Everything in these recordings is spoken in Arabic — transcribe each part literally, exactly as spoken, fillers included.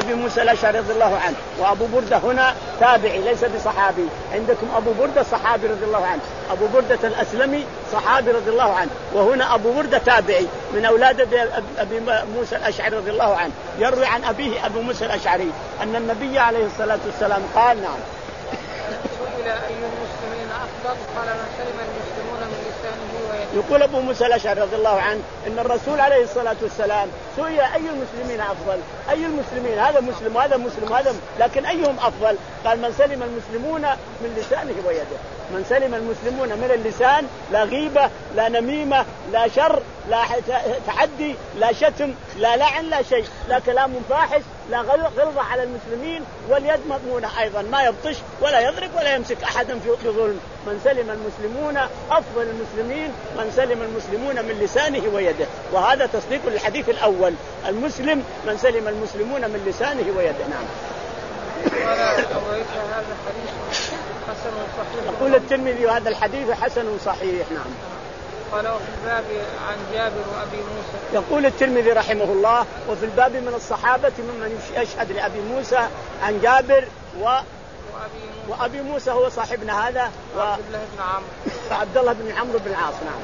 أبي موسى الأشعري رضي الله عنه، وأبو بردة هنا تابعي ليس بصحابي. عندكم أبو بردة صحابي رضي الله عنه، أبو بردة الأسلمي صحابي رضي الله عنه، وهنا أبو بردة تابعي من أولاد أبي موسى الأشعري رضي الله عنه، يروي عن أبيه أبو موسى الأشعري أن النبي عليه الصلاة والسلام قال نعم. سئل أي المسلمين أفضل قال من سلم المسلمون من لسانه ويده. يقول أبو موسى الأشعري رضي الله عنه إن الرسول عليه الصلاة والسلام سئل أي المسلمين أفضل، أي المسلمين، هذا مسلم وهذا مسلم وهذا، لكن أيهم أفضل؟ قال من سلم المسلمون من لسانه ويده. من سلم المسلمون من اللسان، لا غيبة لا نميمة لا شر لا تعدي لا شتم لا لعن لا شيء، لا كلام فاحش لا غلظة على المسلمين، واليد مضمونة أيضا، ما يبطش ولا يضرب ولا يمسك أحدا في ظلم. من سلم المسلمون أفضل المسلمين من سلم المسلمون من لسانه ويده، وهذا تصديق للحديث الأول، المسلم من سلم المسلمون من لسانه ويده. نعم. يقول الترمذي هذا الحديث حسن صحيح. نعم. قال وفي الباب عن جابر وأبي موسى. يقول الترمذي رحمه الله وفي الباب من الصحابة ممن يشهد لأبي موسى عن جابر و وأبي موسى هو صاحبنا هذا وعبد الله بن عمرو وعبد الله بن عمرو بن العاص. نعم.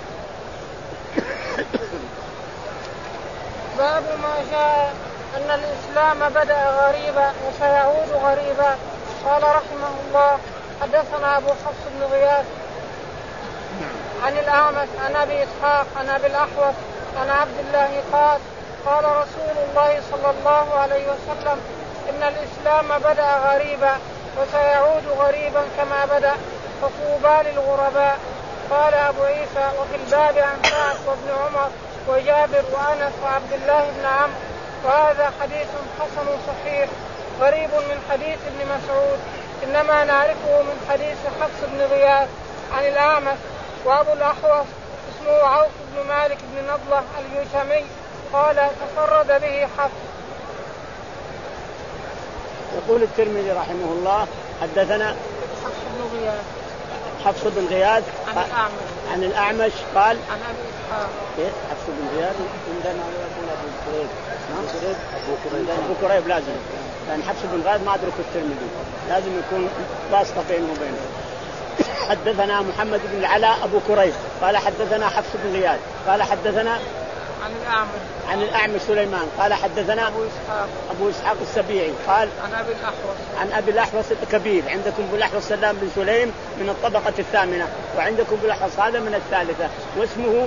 باب ما جاء أن الإسلام بدأ غريبا وسيعود غريبا. قال رحمه الله حدثنا أبو حفص بن غياث عن الأعمش عن أبي إسحاق عن أبي الأحوص عن عبد الله قال قال رسول الله صلى الله عليه وسلم إن الإسلام بدأ غريبا وسيعود غريبا كما بدأ فطوبى للغرباء. قال أبو عيسى وفي الباب عن سعد وابن عمر وجابر وأنس وعبد الله بن عمرو، وهذا حديث حسن صحيح غريب من حديث ابن مسعود، إنما نعرفه من حديث حفص بن غياث عن الأعمش. وأبو الأحوص اسمه عوف بن مالك بن نضلة اليوشمي قال تفرد به حفص. يقول الترمذي رحمه الله حدثنا حفص بن غياث حفص بن غياث عن الأعمش عن الأعمش قال عن أبي إسحاق. إيه حفص بن غياث عندنا أبو كريب نعم أبو كريب لازم، لأن حفص بن غياث ما أدرك الترمذي، لازم يكون واسطة بينه وبينه. حدثنا محمد بن العلاء أبو كريب قال حدثنا حفص بن غياث قال حدثنا عن الأعمش عن الأعمش سليمان قال حدثنا أبو إسحاق أبو إسحاق السبيعي قال عن أبي الأحوص عن أبي الأحوص الكبير. عندكم أبو الأحوص سلام بن سليم من الطبقة الثامنة، وعندكم أبو الأحوص هذا من الثالثة، واسمه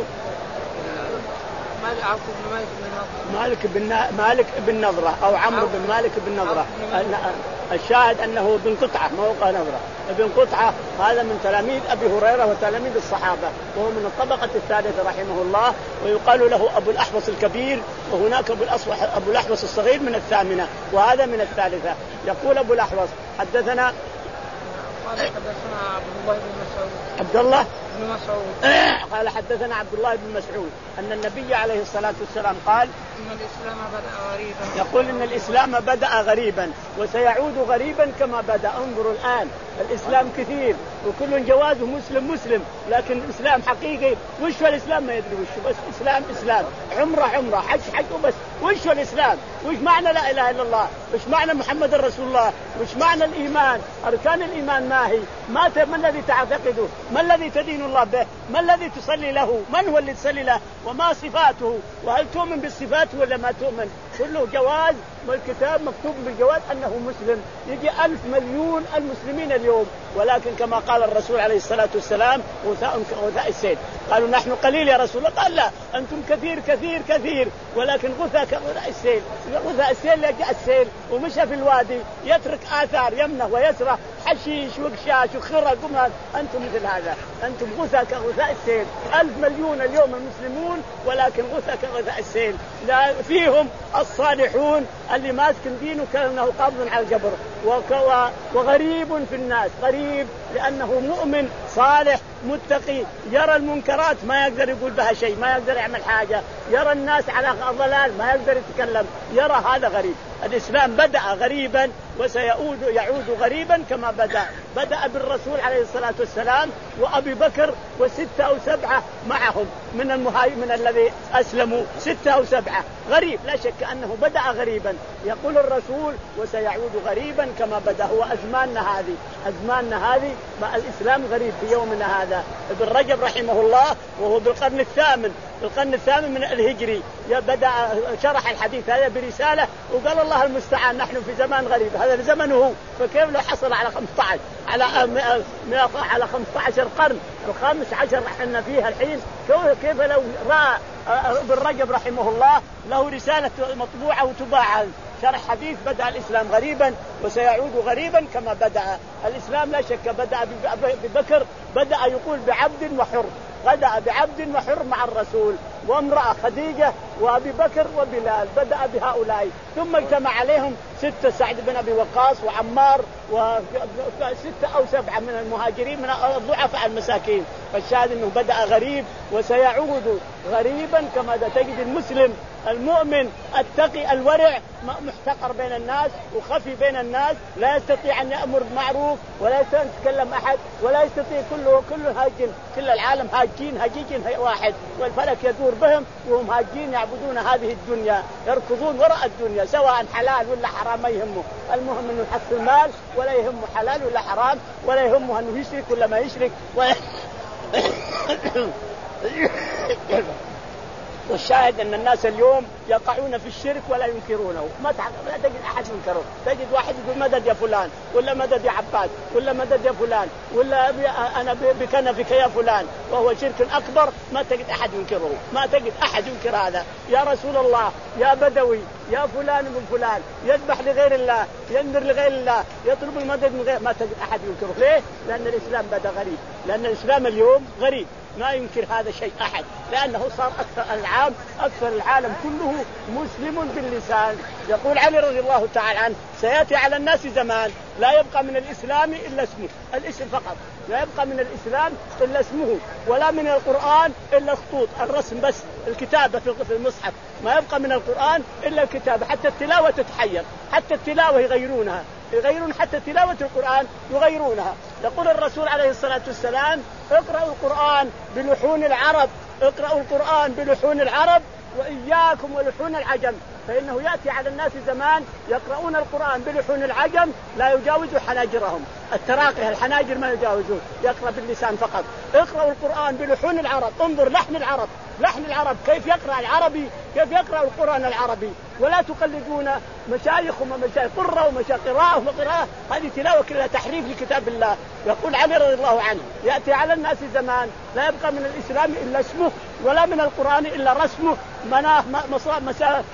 مالك بن مالك بن نضرة أو عمرو بن مالك بن نضرة. الشاهد أنه بن قطعة موقع نضرة. ابن قطعة هذا من تلاميذ أبي هريرة وتلاميذ الصحابة، وهو من الطبقة الثالثة رحمه الله، ويقال له أبو الأحوص الكبير، وهناك أبو الأصوح أبو الأحوص الصغير من الثامنة، وهذا من الثالثة. يقول أبو الأحوص حدثنا قال حدثنا عبد الله بن مسعود عبد الله بن مسعود قال حدثنا عبد الله بن مسعود أن النبي عليه الصلاة والسلام قال إن الإسلام بدأ غريبا. يقول إن الإسلام بدأ غريبا وسيعود غريبا كما بدأ. انظروا الآن الإسلام كثير وكل جوازه مسلم مسلم، لكن الإسلام حقيقي وش هو الإسلام ما يدري وش، بس إسلام إسلام، عمرة عمرة، حج حج، وبس. وش هو الإسلام؟ وش معنى لا إله إلا الله؟ وش معنى محمد رسول الله؟ وش معنى الإيمان؟ أركان الإيمان ما هي؟ ما ت... ما الذي تعتقده؟ ما الذي تدين الله به؟ ما الذي تصلي له؟ من هو اللي تصلي له؟ وما صفاته؟ وهل تؤمن بالصفات ولا ما تؤمن؟ كله جواز، والكتاب مكتوب بالجواز أنه مسلم. يجي ألف مليون المسلمين اليوم، ولكن كما قال الرسول عليه الصلاة والسلام غثاء كغثاء السيل. قالوا نحن قليل يا رسول الله، قال لا أنتم كثير كثير كثير، ولكن غثاء كغثاء السيل. غثاء السيل يجي السيل ومشى في الوادي يترك آثار يمنه ويسره، حشيش وقشاش وخرق، أنتم مثل هذا، أنتم غثاء كغثاء السيل. ألف مليون اليوم المسلمون، ولكن غثاء كغثاء السيل. لا فيهم الصالحون اللي ماسك دينه كأنه قابض على الجبر، وغريب في الناس، غريب لأنه مؤمن صالح متقي، يرى المنكرات ما يقدر يقول بها شيء، ما يقدر يعمل حاجة، يرى الناس على ضلال ما يقدر يتكلم، يرى هذا غريب. الإسلام بدأ غريبا وسيعود يعود غريبا كما بدأ. بدأ بالرسول عليه الصلاة والسلام وأبي بكر وستة أو سبعة معهم من المهاجرين من الذي أسلموا، ستة أو سبعة، غريب لا شك كأنه بدأ غريبا. يقول الرسول وسيعود غريبا كما بدأ. هو أزماننا هذه أزماننا هذه مع الإسلام غريب في يومنا هذا. ابن رجب رحمه الله وهو بالقرن الثامن بالقرن الثامن من الهجري بدأ شرح الحديث هذا برسالة وقال الله المستعان نحن في زمان غريب. هذا زمنه فكيف لو حصل على خمسة عشر على على خمسة عشر قرن الخامس عشر احنا فيها الحين كيف لو رأى ابن رجب رحمه الله له رسالة مطبوعة وتباع شرح حديث بدأ الإسلام غريبا وسيعود غريبا كما بدأ. الإسلام لا شك بدأ ببكر بدأ يقول بعبد وحر بدأ بعبد وحر مع الرسول وامرأة خديجة وأبي بكر وبلال بدأ بهؤلاء ثم اجتمع عليهم ستة سعد بن أبي وقاص وعمار وستة أو سبعة من المهاجرين من الضعفاء المساكين. فالشاهد أنه بدأ غريب وسيعود غريبا كما تجد المسلم المؤمن التقي الورع محتقر بين الناس وخفي بين الناس لا يستطيع أن يأمر بمعروف ولا يتكلم أحد ولا يستطيع كله كله هاجين كل العالم هاجين هاجين واحد والفلك يدور بهم وهم هاجين يعبدون هذه الدنيا يركضون وراء الدنيا سواء حلال ولا حرام ما يهمه. المهم أنه يحصل المال ولا يهمه حلال ولا حرام ولا يهمه أنه يشرك ولا ما يشرك ولا والشاهد أن الناس اليوم يقعون في الشرك ولا ينكرونه. ما لا تجد أحد ينكره. تجد واحد يقول مدد يا فلان ولا مدد يا عباد ولا مدد يا فلان ولا أنا بكنفك يا فلان وهو شرك أكبر. ما تجد أحد ينكره. ما تجد أحد ينكر هذا. يا رسول الله يا بدوي يا فلان من فلان يذبح لغير الله ينذر لغير الله يطلب المدد من غير ما تجد أحد ينكره. ليه؟ لأن الإسلام بدأ غريب. لأن الإسلام اليوم غريب ما ينكر هذا شيء أحد لأنه صار أكثر العام أكثر العالم كله مسلم باللسان. يقول علي رضي الله تعالى عنه سيأتي على الناس زمان لا يبقى من الإسلام إلا اسمه الاسم فقط لا يبقى من الإسلام إلا اسمه ولا من القرآن إلا خطوط الرسم بس الكتابة في المصحف. ما يبقى من القرآن إلا الكتابة حتى التلاوة تتحير حتى التلاوة يغيرونها يغيرون حتى تلاوة القرآن يغيرونها. يقول الرسول عليه الصلاة والسلام اقرأوا القرآن بلحون العرب اقرأوا القرآن بلحون العرب وإياكم ولحون العجم فإنه يأتي على الناس زمان يقرؤون القرآن بلحون العجم لا يجاوز حناجرهم التراقي الحناجر ما يجاوزون يقرأ باللسان فقط. اقرأوا القرآن بلحون العرب انظر لحن العرب لحن العرب كيف يقرأ العربي كيف يقرأ القرآن العربي ولا تقلدون مشايخهم ومشايخ قرة ومشايخ قراءة وقراءة هذه تلاوة كلها تحريف لكتاب الله. يقول علي رضي الله عنه يأتي على الناس زمان لا يبقى من الإسلام إلا اسمه ولا من القرآن إلا رسمه مناه مصاب مسا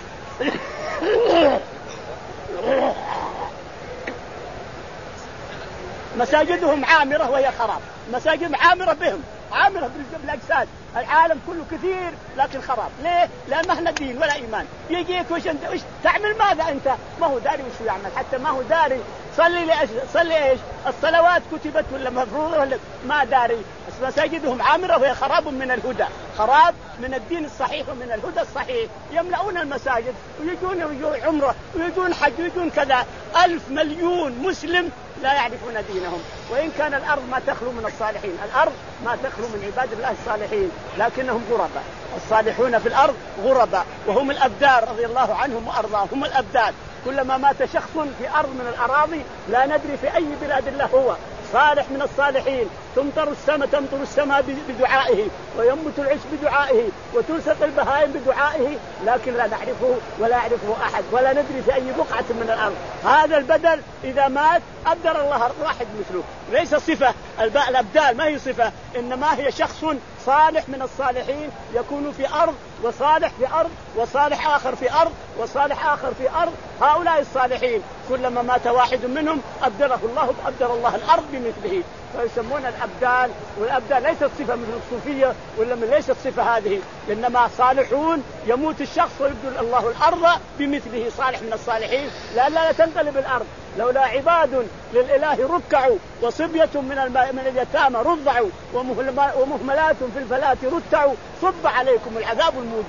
مساجدهم عامرة وهي خراب. مساجد عامرة بهم عامرة بالأجساد العالم كله كثير لكن خراب. ليه؟ لأن ما احنا دين ولا إيمان. يجيك وش انت وش تعمل ماذا انت ما هو داري وش يعمل حتى ما هو داري صلي لأش... صلي ايش الصلوات كتبت ولا مفروضة ولا ما داري. مساجدهم عامرة وهي خراب من الهدى خراب من الدين الصحيح ومن الهدى الصحيح. يملؤون المساجد ويجون عمره ويجون حج ويجون كذا ألف مليون مسلم لا يعرفون دينهم. وإن كان الأرض ما تخلو من الصالحين الأرض ما تخلو من عباد الله الصالحين لكنهم غرباء. الصالحون في الأرض غرباء وهم الأبدار رضي الله عنهم وأرضاهم هم الأبدار. كلما مات شخص في أرض من الأراضي لا ندري في أي بلاد الله هو صالح من الصالحين تمطر السماء تمطر السماء بدعائه وينبت العش بدعائه وتلصق البهائم بدعائه لكن لا نعرفه ولا يعرفه أحد ولا ندري في أي بقعة من الأرض. هذا البدل إذا مات أبدل الله واحد مثله. ليس صفة الأبدال ما هي صفة إنما هي شخص صالح من الصالحين يكون في أرض وصالح في أرض وصالح آخر في أرض وصالح آخر في أرض. هؤلاء الصالحين كلما مات واحد منهم أبدله الله أبدل الله الأرض بمثله فيسمون الأبدال. والأبدال ليست صفة مثل الصوفية ولا من ليست صفة هذه إنما صالحون يموت الشخص ويبدل الله الأرض بمثله صالح من الصالحين لأن لا تنقلب الأرض. لولا عباد للإله ركعوا وصبية من من اليتامى رضعوا ومهملات في الفلاة رتعوا صب عليكم العذاب الموجع.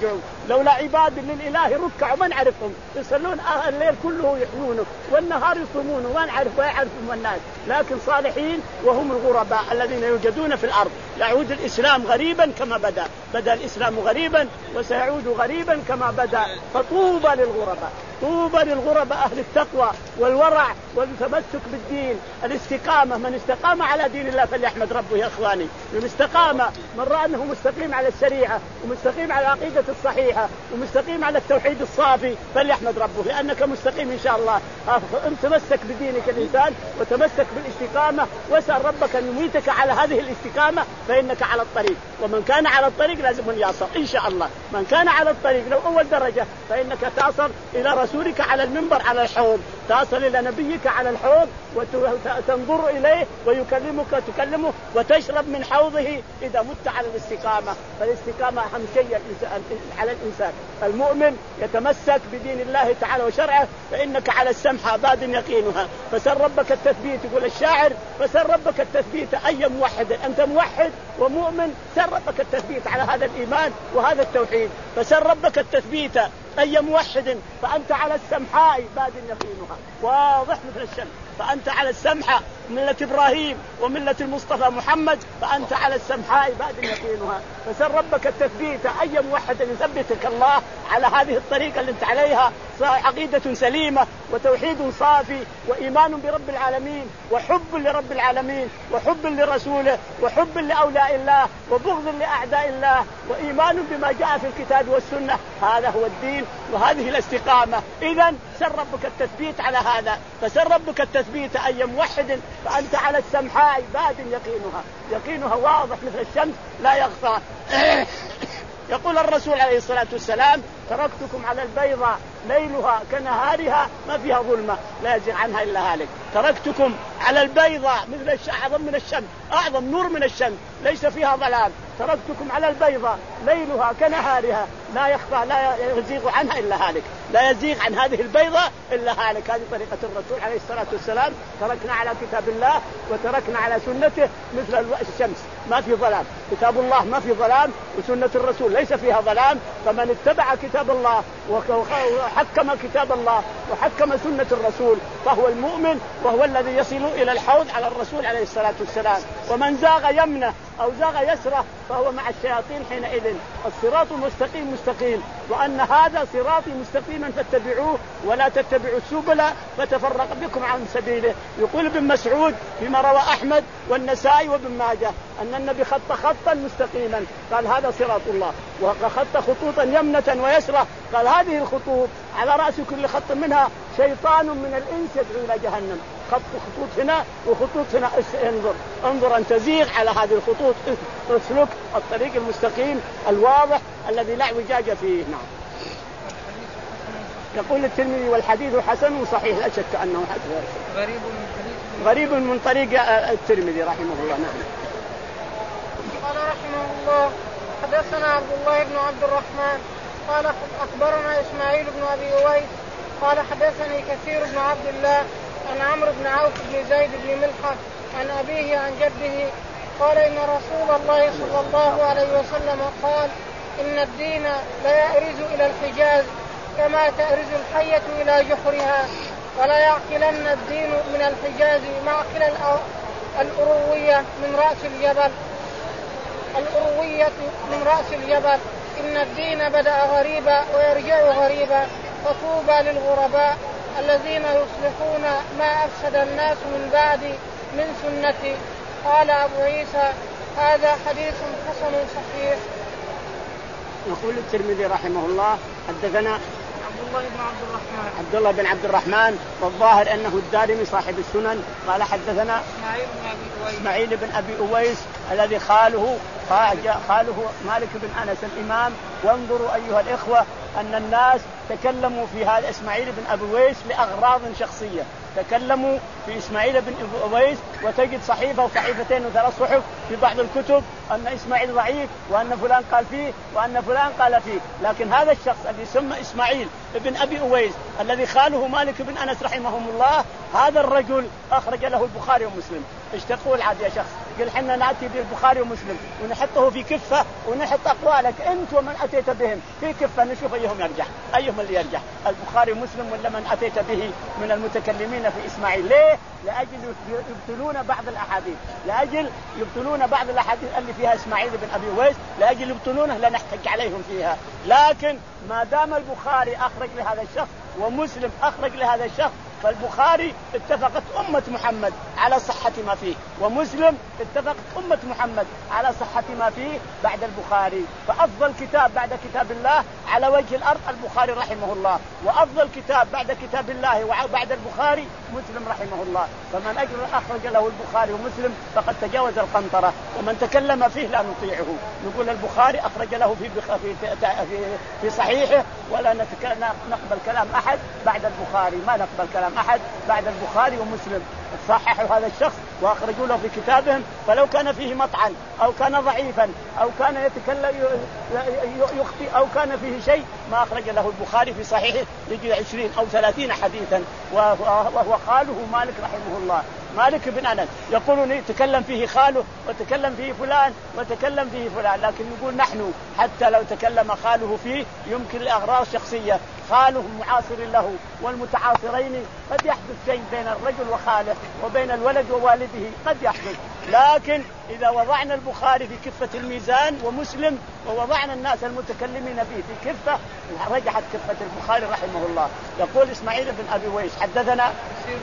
لولا عباد للإله ركعوا ما نعرفهم، يصلون الليل كله يحيونه والنهار يصومونه وما نعرف ويعرفهم الناس، لكن صالحين وهم الغرباء الذين يوجدون في الأرض. يعود الإسلام غريبا كما بدأ، بدأ الإسلام غريبا وسيعود غريبا كما بدأ. فطوبى للغرباء، طوبى للغرباء أهل التقوى والورع والتمسك بالدين، الاستقامة. من استقام على دين الله فليحمد ربه يا إخواني. من استقام، من رأى أنه مستقيم على الشريعة ومستقيم على العقيدة الصحيحة ومستقيم على التوحيد الصافي فليحمد ربه، لأنك مستقيم إن شاء الله. تمسك بدينك الإنسان وتمسك بالاستقامة، واسأل ربك أن يميتك على هذه الاستقامة فإنك على الطريق. ومن كان على الطريق لازم أن يصل إن شاء الله. من كان على الطريق لو أول درجة فإنك تصل إلى رسولك على المنبر على الحوض، تصل إلى نبيك على الحوض وتنظر إليه ويكلمك تكلمه وتشرب من حوضه إذا مت على الاستقامة. فالاستقامة أهم شيء على الإنسان. المؤمن يتمسك بدين الله تعالى وشرعه فإنك على السمحة باد يقينها. فسر ربك التثبيت، يقول الشاعر فسر ربك التثبيت أي موحد. أنت موحد ومؤمن، سر ربك التثبيت على هذا الإيمان وهذا التوحيد. فسر ربك التثبيت أي موحد فأنت على السمحاء باد يقينها، واضح مثل الشمس. فأنت على السمحة ملة إبراهيم وملة المصطفى محمد، فأنت على السمحاء باد يقينها. فسر ربك التثبيت أي موحد يثبتك الله على هذه الطريقة اللي انت عليها، عقيدة سليمة وتوحيد صافي وإيمان برب العالمين وحب لرب العالمين وحب لرسوله وحب لأولياء الله وبغض لأعداء الله وإيمان بما جاء في الكتاب والسنة. هذا هو الدين وهذه الاستقامة. إذن سر ربك التثبيت على هذا. فسر ربك التثبيت أي موحد فأنت على السمحاء باد يقينها، يقينها واضح مثل الشمس لا يخفى. يقول الرسول عليه الصلاة والسلام تركتكم على البيضاء ليلها كنهارها ما فيها ظلمة لا يزيغ عنها إلا هالك. تركتكم على البيضاء مثل أعظم من الشمس، أعظم نور من الشمس ليس فيها ظلام. تركتكم على البيضاء ليلها كنهارها لا يخفى لا يزيغ عنها إلا هالك. لا يزيغ عن هذه البيضاء إلا هالك. هذه طريقة الرسول عليه الصلاة والسلام. تركنا على كتاب الله وتركنا على سنته مثل الشمس ما في ظلام. كتاب الله ما في ظلام وسنة الرسول ليس فيها ظلام. فمن اتبع كتاب الله وحكم كتاب الله وحكم سنة الرسول فهو المؤمن وهو الذي يصل إلى الحوض على الرسول عليه الصلاة والسلام. ومن زاغ يمنه أو زاغ يسره فهو مع الشياطين حينئذ. الصراط المستقيم مستقيم، وأن هذا صراطي مستقيما فاتبعوه ولا تتبعوا السبل فتفرق بكم عن سبيله. يقول ابن مسعود فيما روى أحمد والنسائي وابن ماجه أن النبي خط خطا مستقيما قال هذا صراط الله، وخط خطوطا يمنة ويسرة قال هذه الخطوط على رأس كل خط منها شيطان من الإنس يدعو إلى جهنم. خط خطوط هنا وخطوط هنا. انظر انظر أن تزيغ على هذه الخطوط، اسلك الطريق المستقيم الواضح الذي لا اعوجاج فيه. نعم. يقول الترمذي والحديث حسن صحيح لا شك أنه حسن. غريب من حديث غريب من طريق الترمذي رحمه الله. نعم. قال رحمه الله حدثنا عبد الله بن عبد الرحمن قال أخبرنا إسماعيل بن أبي أويس قال حدثني كثير بن عبد الله عن عمرو بن عوف بن زيد بن ملحة عن أبيه عن جده قال إن رسول الله صلى الله عليه وسلم قال إن الدين لا يأرز إلى الحجاز كما تأرز الحية إلى جحرها، ولا يعقلن الدين من الحجاز معقل الأروية من رأس الجبل الأروية من رأس الجبل. إن الدين بدأ غريبا ويرجع غريبا، فطوبى للغرباء الذين يصلحون ما أفسد الناس من بعد من سنتي. قال أبو عيسى هذا حديث حسن صحيح. يقول الترمذي رحمه الله حدثنا عبد الله بن عبد الرحمن عبد الله بن عبد الرحمن والظاهر أنه الدارمي صاحب السنن. قال حدثنا إسماعيل بن أبي أويس إسماعيل بن أبي أويس الذي خاله خاله مالك بن أنس الإمام. وانظروا أيها الإخوة أن الناس تكلموا في هذا إسماعيل بن أبي أويس لأغراض شخصية. تكلموا في إسماعيل بن أبي أويس وتجد صحيفة وصحيفتين وثلاث صحف في بعض الكتب أن إسماعيل ضعيف وأن فلان قال فيه وأن فلان قال فيه. لكن هذا الشخص الذي يسمى إسماعيل بن أبي أويس الذي خاله مالك بن أنس رحمهم الله، هذا الرجل أخرج له البخاري ومسلم. ايش تقول عاد يا شخص؟ قل حنا نأتي بالبخاري ومسلم ونحطه في كفة ونحط أقوالك أنت ومن أتيت بهم في كفة نشوف أيهم يرجح أيهم اللي يرجح البخاري ومسلم ولا من أتيت به من المتكلمين في إسماعيل. ليه؟ لأجل يبطلون بعض الأحاديث لأجل يبطلون بعض الأحاديث اللي فيها إسماعيل بن أبي ويس لأجل يبطلونه لا نحتج عليهم فيها. لكن ما دام البخاري أخرج لهذا الشخص ومسلم أخرج لهذا الشخص فالبخاري اتفقت أمة محمد على صحة ما فيه ومسلم اتفقت أمة محمد على صحة ما فيه بعد البخاري. فأفضل كتاب بعد كتاب الله على وجه الأرض البخاري رحمه الله وأفضل كتاب بعد كتاب الله وبعد البخاري مسلم رحمه الله. فمن أجل أخرج له البخاري ومسلم فقد تجاوز القنطرة ومن تكلم فيه لا نطيعه. نقول البخاري أخرج له في في في صحيحه ولا نقبل كلام أحد بعد البخاري ما نقبل كلام أحد بعد البخاري ومسلم. صححوا هذا الشخص وأخرجوا له في كتابهم فلو كان فيه مطعن أو كان ضعيفا أو كان يتكلم يخطئ أو كان فيه شيء ما أخرج له البخاري في صحيحه يجي عشرين أو ثلاثين حديثا وهو خاله مالك رحمه الله. مالك بن أنس يقولون يتكلم فيه خاله وتكلم فيه فلان وتكلم فيه فلان لكن نقول نحن حتى لو تكلم خاله فيه يمكن لأغراض شخصية خاله معاصر له والمتعاصرين قد يحدث شيء بين الرجل وخاله وبين الولد ووالده قد يحدث. لكن إذا وضعنا البخاري في كفة الميزان ومسلم ووضعنا الناس المتكلمين فيه في كفة رجحت كفة البخاري رحمه الله. يقول إسماعيل بن أبي ويس حدثنا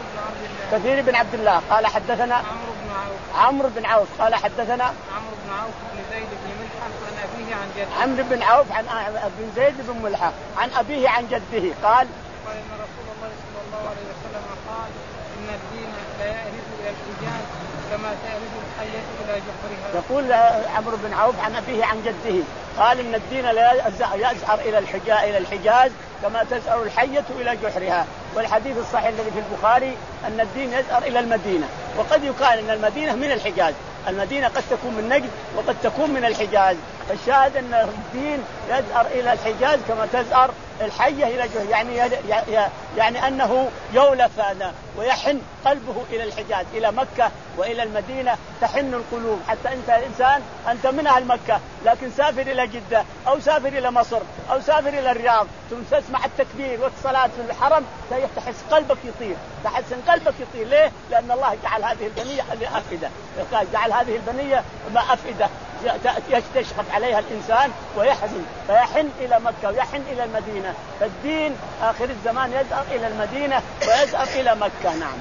كثير بن عبد الله قال حدثنا عمرو بن عوف عمرو بن عوف قال حدثنا عمرو بن عوف بن زيد بن ملحق عن أبيه عن جده عمرو بن عوف عن بن زيد بن ملحق عن أبيه عن جده قال قال إن رسول الله صلى الله عليه وسلم قال إن الدين لا يأرث إلى الحجاز كما تأرث الحية إلى جحرها. يقول عمرو بن عوف عن أبيه عن جده قال إن الدين لا يزهر إلى الحجاز إلى الحجاز كما تزهر الحية إلى جحرها. والحديث الصحيح الذي في البخاري أن الدين يزهر إلى المدينة وقد يقال أن المدينة من الحجاز. المدينة قد تكون من نجد وقد تكون من الحجاز. فالشاهد أن الدين يزهر إلى الحجاز كما تزهر الحية إلى جحرها يعني يعني أنه يولف ويحن قلبه إلى الحجاز إلى مكة وإلى المدينة تحن القلوب. حتى أنت إنسان أنت من أهل مكة لكن سافر إلى جدة أو سافر إلى مصر أو سافر إلى الرياض ثم تسمع التكبير والصلاة في الحرم تحس قلبك يطير تحس أن قلبك يطير. ليه؟ لأن الله جعل هذه البنية أفئدة جعل هذه البنية ما أفئدة يشتشقق عليها الإنسان ويحزن فيحن إلى مكة ويحن إلى المدينة. فالدين آخر الزمان يزهر إلى المدينة ويزهر إلى مكة. نعم.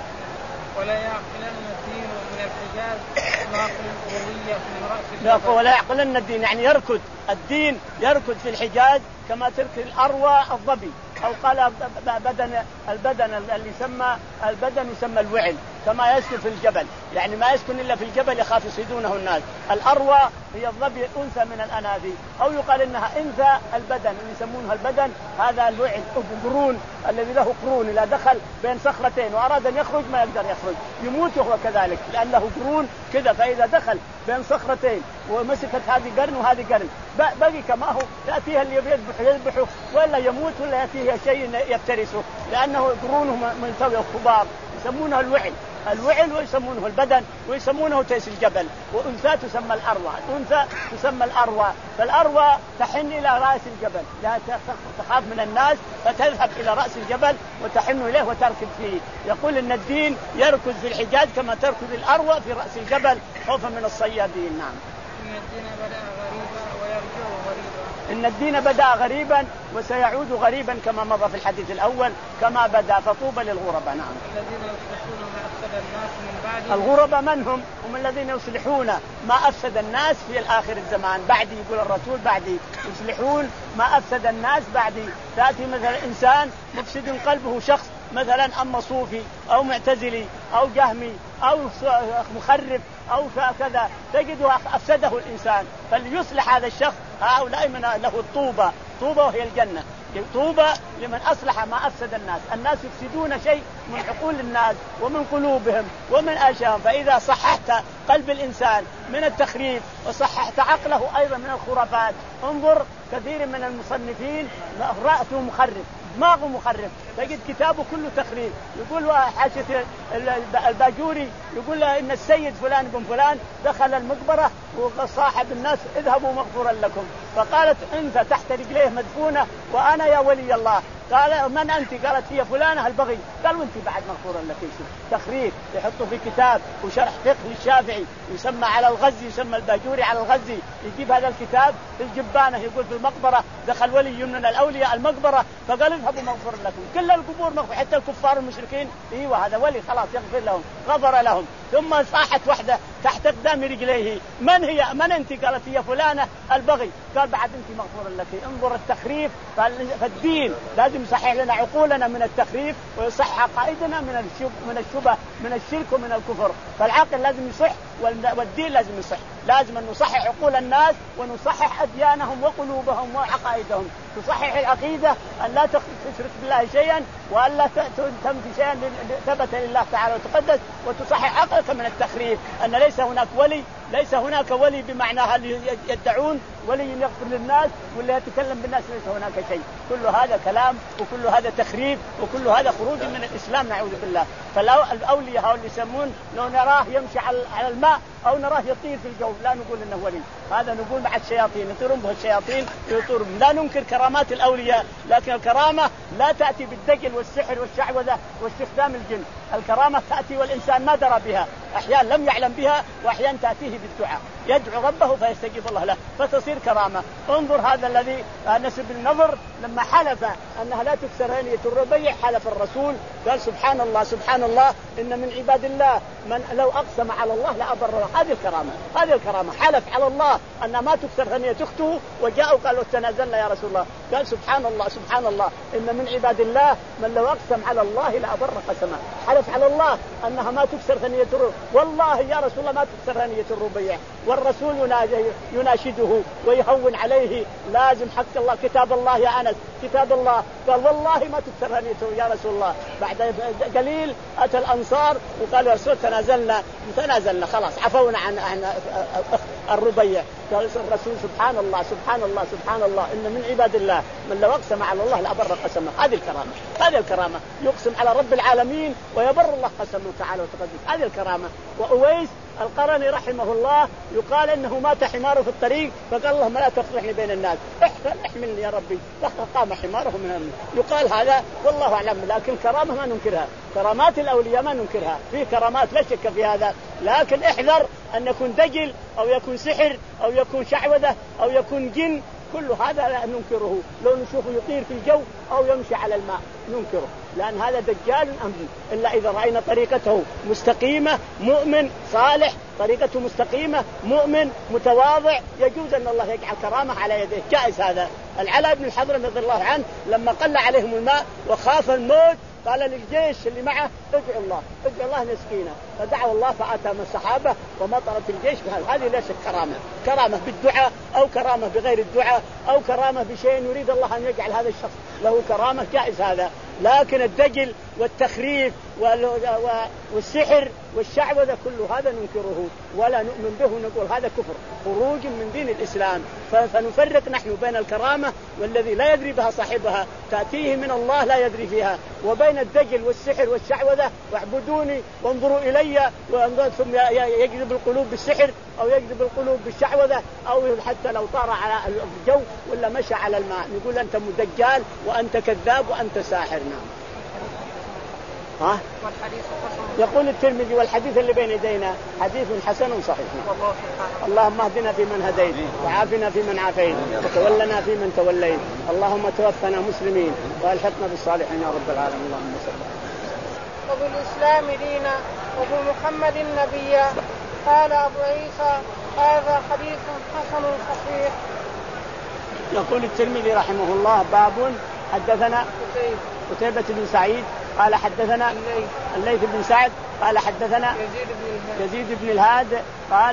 ولا يعقلن الدين من الحجاز ناقل الأولية من رأس الجبل. ولا يعقلن الدين يعني يركض الدين يركض في الحجاز كما تركض الأروى الظبي أو قال بدن البدن اللي يسمى البدن يسمى الوعل كما يسكن في الجبل يعني ما يسكن إلا في الجبل يخاف يصيدونه الناس. الأروى هي الظبي أنثى من الأناثي أو يقال إنها أنثى البدن اللي يسمونها البدن هذا الوعل قرون الذي له قرون إذا دخل بين صخرتين وأراد أن يخرج ما يقدر يخرج يموت وهو كذلك لأنه قرون كذا. فإذا دخل بين صخرتين ومسكت هذه قرن وهذه قرن بقي كما هو يأتيها اللي يذبح يذبحه ولا يموت ولا يأتيها شيء يفترسه لأنه قرونه منتوي كبار يسمونها الوعل الوعل ويسمونه البدن ويسمونه تيس الجبل. وأنثى تسمى الأروى الأنثى تسمى الأروى. فالأروى تحن إلى رأس الجبل لا تخاف من الناس فتذهب إلى رأس الجبل وتحن إليه وتركض فيه. يقول إن الدين يركض في الحجاز كما تركض الأروى في رأس الجبل خوفا من الصيادين. نعم. إن الدين بدأ غريبا ويرجع غريبا. إن الدين بدأ غريبا وسيعود غريبا كما مضى في الحديث الأول كما بدأ فطوبى للغرباء. نعم. الذين يصلحون ما أفسد الناس من بعد. الغرباء من هم؟ هم الذين يصلحون ما أفسد الناس في الآخر الزمان بعدي يقول الرسول بعدي يصلحون ما أفسد الناس بعدي. تأتي مثلا إنسان مفسد قلبه شخص مثلا أما صوفي أو معتزلي أو جهمي أو مخرب أو كذا تجده أفسده الإنسان فليصلح هذا الشخص هؤلاء من له الطوبة طوبة وهي الجنة. طوبى لمن أصلح ما أفسد الناس. الناس يفسدون شيء من عقول الناس ومن قلوبهم ومن أشياء. فإذا صححت قلب الإنسان من التخريب وصححت عقله أيضا من الخرافات. انظر كثير من المصنفين رأسه مخرب دماغه مخرب، تجد كتابه كله تخريب. يقول حاشية الباجوري يقول إن السيد فلان بن فلان دخل المقبرة وصاحب الناس اذهبوا مغفورا لكم، فقالت أنت تحت رجليه مدفونة وأنا يا ولي الله. قال من أنت؟ قالت هي فلانة البغي. قال وأنت بعد مغفورا لك. تخريب يحطه في كتاب وشرح فقه للشافعي يسمى على الغزي، يسمى الباجوري على الغزي، يجيب هذا الكتاب في الجبانة يقول في المقبرة دخل ولي من الأولياء المقبرة فقال اذهبوا مغفور لكم. كل القبور مغفور حتى الكفار المشركين. ايوه هذا ولي خلاص يغفر لهم، غفر لهم. ثم صاحت وحده تحت اقدام رجليه من هي؟ من انت؟ قالت هي فلانة البغي. قال بعد انت مغفور لك. انظر التخريف. فالدين لازم يصحح لنا عقولنا من التخريف ويصحح عقائدنا من من الشبه من الشرك ومن الكفر. فالعقل لازم يصح والدين لازم يصح. لازم أن نصحح عقول الناس ونصحح أديانهم وقلوبهم وعقائدهم. تصحح العقيدة أن لا تشرك بالله شيئا وأن لا تنفي شيئا ثبت لله تعالى وتقدس، وتصحح عقلك من التخريف أن ليس هناك ولي، ليس هناك ولي بمعنى هل يدعون ولي يغفر للناس ولا يتكلم بالناس، ليس هناك شيء. كل هذا كلام وكل هذا تخريف وكل هذا خروج من الإسلام نعوذ بالله. فالأولياء هؤلاء يسمون لو نراه يمشي على الماء أو نراه يطير في الجو لا نقول إنه ولي، هذا نقول مع الشياطين يطيرون به الشياطين يطيرون. لا ننكر كرامات الأولياء، لكن الكرامة لا تأتي بالدجل والسحر والشعوذة واستخدام الجن. الكرامة تأتي والإنسان ما درى بها، أحيانا لم يعلم بها وأحيانا تأتيه بالدعاء، يدعو ربه فيستجيب الله له فتصير كرامة. انظر هذا الذي نسب النظر لما حلف أنها لا تكسر هنية الربيع، حلف الرسول قال سبحان الله سبحان الله إن من عباد الله من لو أقسم على الله لأبره. هذه الكرامة، هذه الكرامة. حلف على الله أن ما تكسر هنية أخته وجاءوا قالوا تنازلنا يا رسول الله، قال سبحان الله سبحان الله إن من عباد الله من لو أقسم على الله لأبر قسمه. حلف على الله أنها ما تكسر هنية الربيع، والله يا رسول الله ما تكسر هنية الربيع. والرسول يناشده ويهون عليه لازم حق الله كتاب الله يا أنس كتاب الله. قال والله ما تكسر هنيته يا رسول الله. بعد قليل أتى الأنصار وقال يا رسول تنازلنا تنازلنا خلاص عفونا عن, عن الربيع. قال الرسول سبحان الله سبحان الله سبحان الله إن من عباد الله من لو أقسم على الله لأبر قسمه. هذه الكرامة، هذه الكرامة. يقسم على رب العالمين ويبر الله قسمه تعالى وتقدس. هذه الكرامة. وأويس القرني رحمه الله يقال انه مات حماره في الطريق فقال اللهم لا تفضحني بين الناس، احملني يا ربي، قام حماره من هم. يقال هذا والله اعلم، لكن كرامه ما ننكرها، كرامات الاولياء ما ننكرها، في كرامات لا شك في هذا، لكن احذر ان يكون دجل او يكون سحر او يكون شعوذه او يكون جن، كل هذا لا ننكره. لو نشوفه يطير في الجو أو يمشي على الماء ننكره، لأن هذا دجال أمن، إلا إذا رأينا طريقته مستقيمة مؤمن صالح، طريقته مستقيمة مؤمن متواضع، يجوز أن الله يجعل كرامة على يديه، جائز هذا. العلاء بن الحضرمي رضي الله عنه لما قل عليهم الماء وخاف الموت قال للجيش اللي معه ادعوا الله ادعوا الله نسقينا، فدعوا الله فأتى من الصحابة ومطرت الجيش. هذه ليست كرامة، كرامة بالدعاء أو كرامة بغير الدعاء أو كرامة بشيء يريد الله أن يجعل هذا الشخص له كرامة، جائز هذا. لكن الدجل والتخريف والسحر والشعوذة كل هذا ننكره ولا نؤمن به ونقول هذا كفر خروج من دين الإسلام. فنفرق نحن بين الكرامة والذي لا يدري بها صاحبها تأتيه من الله لا يدري فيها، وبين الدجل والسحر والشعوذة واعبدوني وانظروا إلي ثم يجذب القلوب بالسحر أو يجذب القلوب بالشعوذة أو حتى لو طار على الجو ولا مشى على الماء نقول أنت مدجال وأنت كذاب وأنت ساحر. نعم. ها؟ يقول الترمذي والحديث اللي بين يدينا حديث حسن صحيح. اللهم اهدنا فيمن هديت وعافنا فيمن عافيت وتولنا فيمن توليت، اللهم توفنا مسلمين والحقنا بالصالحين يا رب العالمين. اللهم صل وبالإسلام دينا وبمحمد نبيا. قال أبو عيسى هذا حديث حسن صحيح. يقول الترمذي رحمه الله باب حدثنا قتيبة بن سعيد قال حدثنا الليث بن سعد قال حدثنا يزيد بن الهاد قال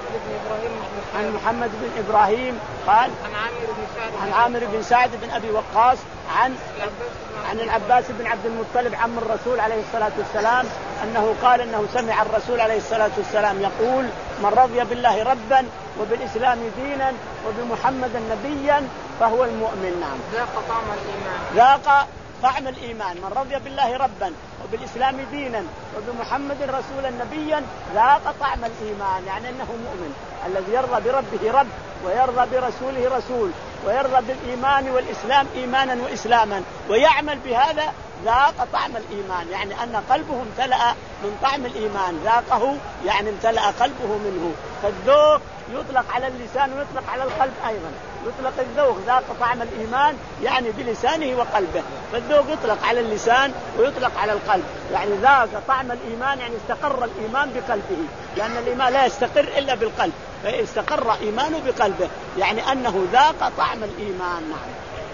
عن محمد بن إبراهيم قال عن عامر بن سعد بن أبي وقاص عن عن العباس بن عبد المطلب عم الرسول عليه الصلاة والسلام أنه قال أنه سمع الرسول عليه الصلاة والسلام يقول من رضي بالله ربا وبالإسلام دينا وبمحمد نبيا فهو المؤمن. نعم. ذاق طعم الإيمان. ذاق طعم الإيمان. من رضي بالله ربا وبالإسلام دينا وبمحمد رسولا نبيا ذاق طعم الإيمان، يعني أنه مؤمن. الذي يرضى بربه رب ويرضى برسوله رسول ويرضى بالإيمان والإسلام إيمانا وإسلاما ويعمل بهذا ذاق طعم الإيمان، يعني أن قلبه امتلأ من طعم الإيمان. ذاقه يعني امتلأ قلبه منه. فالذوق يطلق على اللسان ويطلق على القلب أيضا. يطلق الذوق ذاق طعم الإيمان يعني بلسانه وقلبه، فالذوق يطلق على اللسان ويطلق على القلب. يعني ذاق طعم الإيمان يعني استقر الإيمان بقلبه، لأن الإيمان لا يستقر إلا بالقلب، فاستقر إيمانه بقلبه يعني أنه ذاق طعم الإيمان. نعم.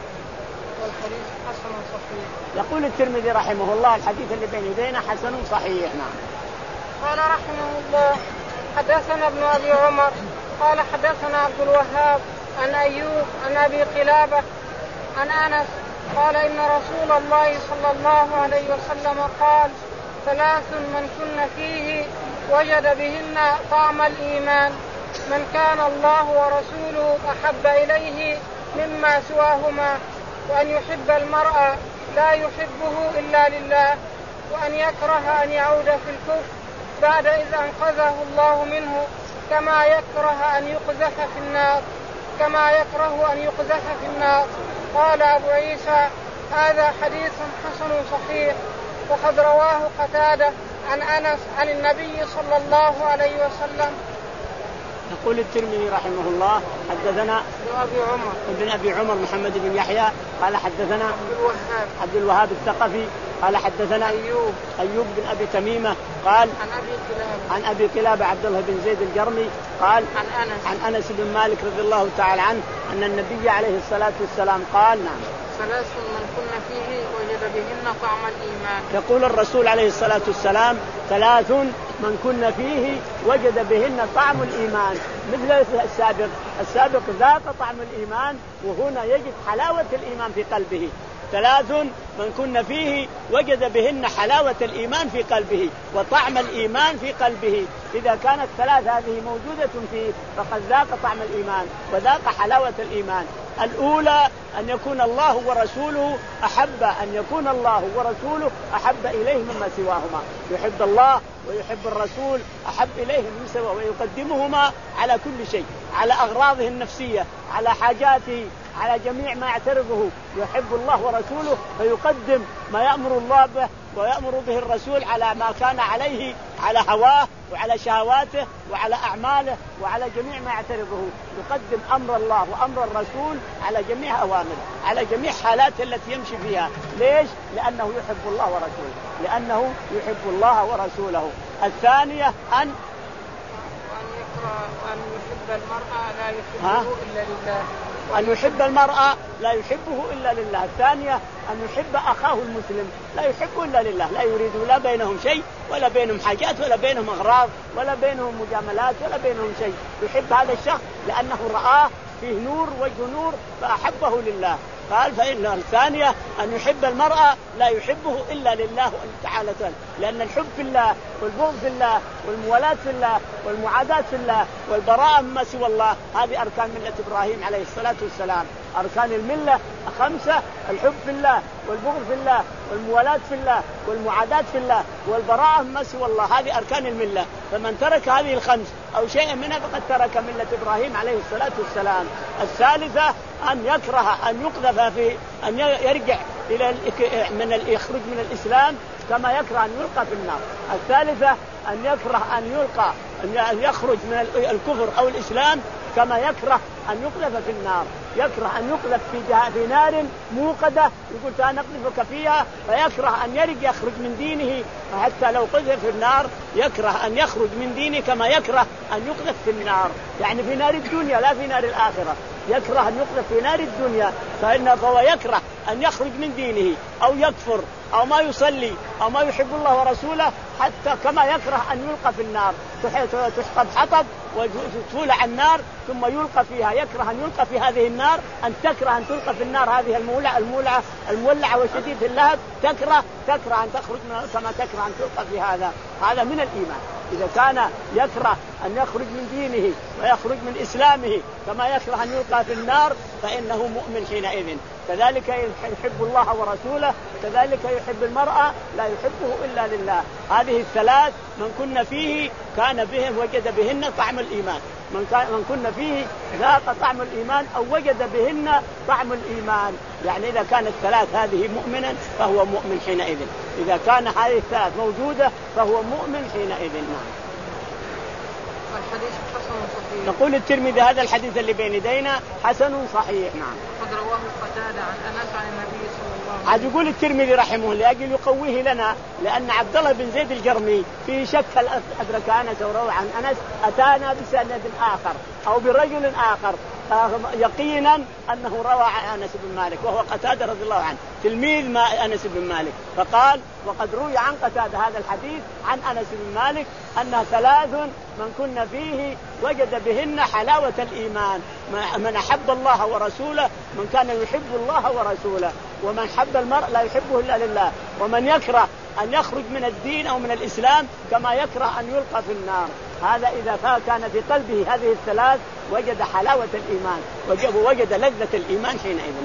والحديث حسن صحيح. يقول الترمذي رحمه الله الحديث اللي بين يدينا حسن صحيح. نعم. قال رحمه الله حدثنا ابن أبي عمر قال حدثنا عبد الوهاب عن أيوب عن أبي قلابة عن أنس قال إن رسول الله صلى الله عليه وسلم قال ثلاث من كن فيه وجد بهن طعم الإيمان: من كان الله ورسوله أحب إليه مما سواهما، وأن يحب المرء لا يحبه إلا لله، وأن يكره أن يعود في الكفر بعد إذ أنقذه الله منه، كما يكره أن يقذف في النار كما يكره أن يقذف في النار. قال أبو عيسى هذا حديث حسن صحيح. وقد رواه قتادة عن أنس عن النبي صلى الله عليه وسلم. يقول الترمذي رحمه الله حدثنا أبي عمر ابن أبي عمر محمد بن يحيى قال حدثنا عبد الوهاب عبد الوهاب الثقفي قال حدثنا أيوب أيوب بن أبي تميمة قال عن أبي قلابة عن أبي قلابة عبد الله بن زيد الجرمي قال عن أنس عن أنس بن مالك رضي الله تعالى عنه أن النبي عليه الصلاة والسلام قال: نعم، ثلاث من كن فيه وجد بهن طعم الإيمان. يقول الرسول عليه الصلاة والسلام: ثلاث من كن فيه وجد بهن طعم الإيمان، مثل السابق. السابق ذاق طعم الإيمان، وهنا يجد حلاوة الإيمان في قلبه. ثلاث من كن فيه وجد بهن حلاوة الإيمان في قلبه وطعم الإيمان في قلبه. إذا كانت ثلاث هذه موجودة فيه فقد ذاق طعم الإيمان وذاق حلاوة الإيمان. الأولى أن يكون الله ورسوله أحب أن يكون الله ورسوله أحب إليه مما سواهما، يحب الله ويحب الرسول أحب إليه من سواه، ويقدمهما على كل شيء، على أغراضه النفسية، على حاجاته، على جميع ما يعترضه. يحب الله ورسوله فيقدم ما يأمر الله به ويأمر به الرسول على ما كان عليه، على هواه وعلى شهواته وعلى أعماله وعلى جميع ما يعترضه. يقدم أمر الله وأمر الرسول على جميع أوامره، على جميع حالاته التي يمشي فيها. ليش؟ لأنه يحب الله ورسوله، لأنه يحب الله ورسوله. الثانية أن وأن يكره أن يحب المرأة لا يحبه إلا لله، أن يحب المرأة لا يحبه إلا لله. الثانية أن يحب أخاه المسلم لا يحبه إلا لله، لا يريد لا بينهم شيء ولا بينهم حاجات ولا بينهم أغراض ولا بينهم مجاملات ولا بينهم شيء. يحب هذا الشخص لأنه رآه فيه نور وجه نور فأحبه لله. قال: فإن الثانية أن يحب المرأة لا يحبه إلا لله تعالى، لأن الحب في الله والبغض في الله والموالاة في الله والمعاداة في الله والبراءة مما سوى الله، هذه أركان ملة إبراهيم عليه الصلاة والسلام. أركان الملة خمسة: الحب في الله والبغض في الله والموالاة في الله والمعاداة في الله والبراءة مما سوى الله، هذه أركان الملة. فمن ترك هذه الخمس أو شيء منها فقد ترك ملة إبراهيم عليه الصلاة والسلام. الثالثة أن يكره أن يقذف في أن يرجع إلى من يخرج من الإسلام كما يكره أن يلقى في النار. الثالثة أن يكره أن يلقى أن يخرج من الكفر أو الإسلام كما يكره أن يقذف في النار. يكره أن يقذف في في نار موقدة، يقول تعال نقذفك فيها، فيكره أن يرجع يخرج من دينه. حتى لو قذف في النار يكره أن يخرج من دينه كما يكره أن يقذف في النار، يعني في نار الدنيا لا في نار الآخرة. يكره أن يقذف في نار الدنيا فإنه فهو يكره أن يخرج من دينه أو يكفر أو ما يصلي أو ما يحب الله ورسوله، حتى كما يكره أن يلقى في النار، تحطب حطب وتولع النار ثم يلقى فيها. يكره أن يلقى في هذه النار، أن تكره أن تلقى في النار هذه المولعة المولعة المولعة وشديد اللهب، تكره تكره أن تخرج من كما تكره أن تلقى في هذا. هذا من الإيمان. إذا كان يكره أن يخرج من دينه ويخرج من إسلامه كما يكره أن يلقى في النار فإنه مؤمن حينئذ. كذلك يحب الله ورسوله، كذلك يحب المرأة لا يحبه إلا لله. هذه الثلاث من كن فيه كان بهم وجد بهن طعم الإيمان، من, كان من كن فيه ذاق طعم الإيمان أو وجد بهن طعم الإيمان. يعني إذا كانت الثلاث هذه مؤمنا فهو مؤمن حينئذ، إذا كان هذه الثلاث موجودة فهو مؤمن حينئذ. الحديث حسن صحيح. نقول الترمذي هذا الحديث اللي بين يدينا حسن صحيح. نعم. قد رواه قتادة عن أنس عن النبي صلى الله عليه وسلم. عاد يقول الترمذي رحمه الله لأجل يقويه لنا، لأن عبد الله بن زيد الجرمي في شك أدرك أنس وروى عن أنس أتانا بسند آخر أو برجل آخر يقينا أنه روى عن أنس بن مالك، وهو قتادة رضي الله عنه تلميذ ما أنس بن مالك، فقال وقد روي عن قتادة هذا الحديث عن أنس بن مالك أنها ثلاث من كن فيه وجد بهن حلاوة الإيمان، من أحب الله ورسوله، من كان يحب الله ورسوله، ومن حب المرء لا يحبه إلا لله، ومن يكره أن يخرج من الدين أو من الإسلام كما يكره أن يلقى في النار. هذا إذا كان في قلبه هذه الثلاث وجد حلاوة الإيمان، وجد لذة الإيمان حينئذ.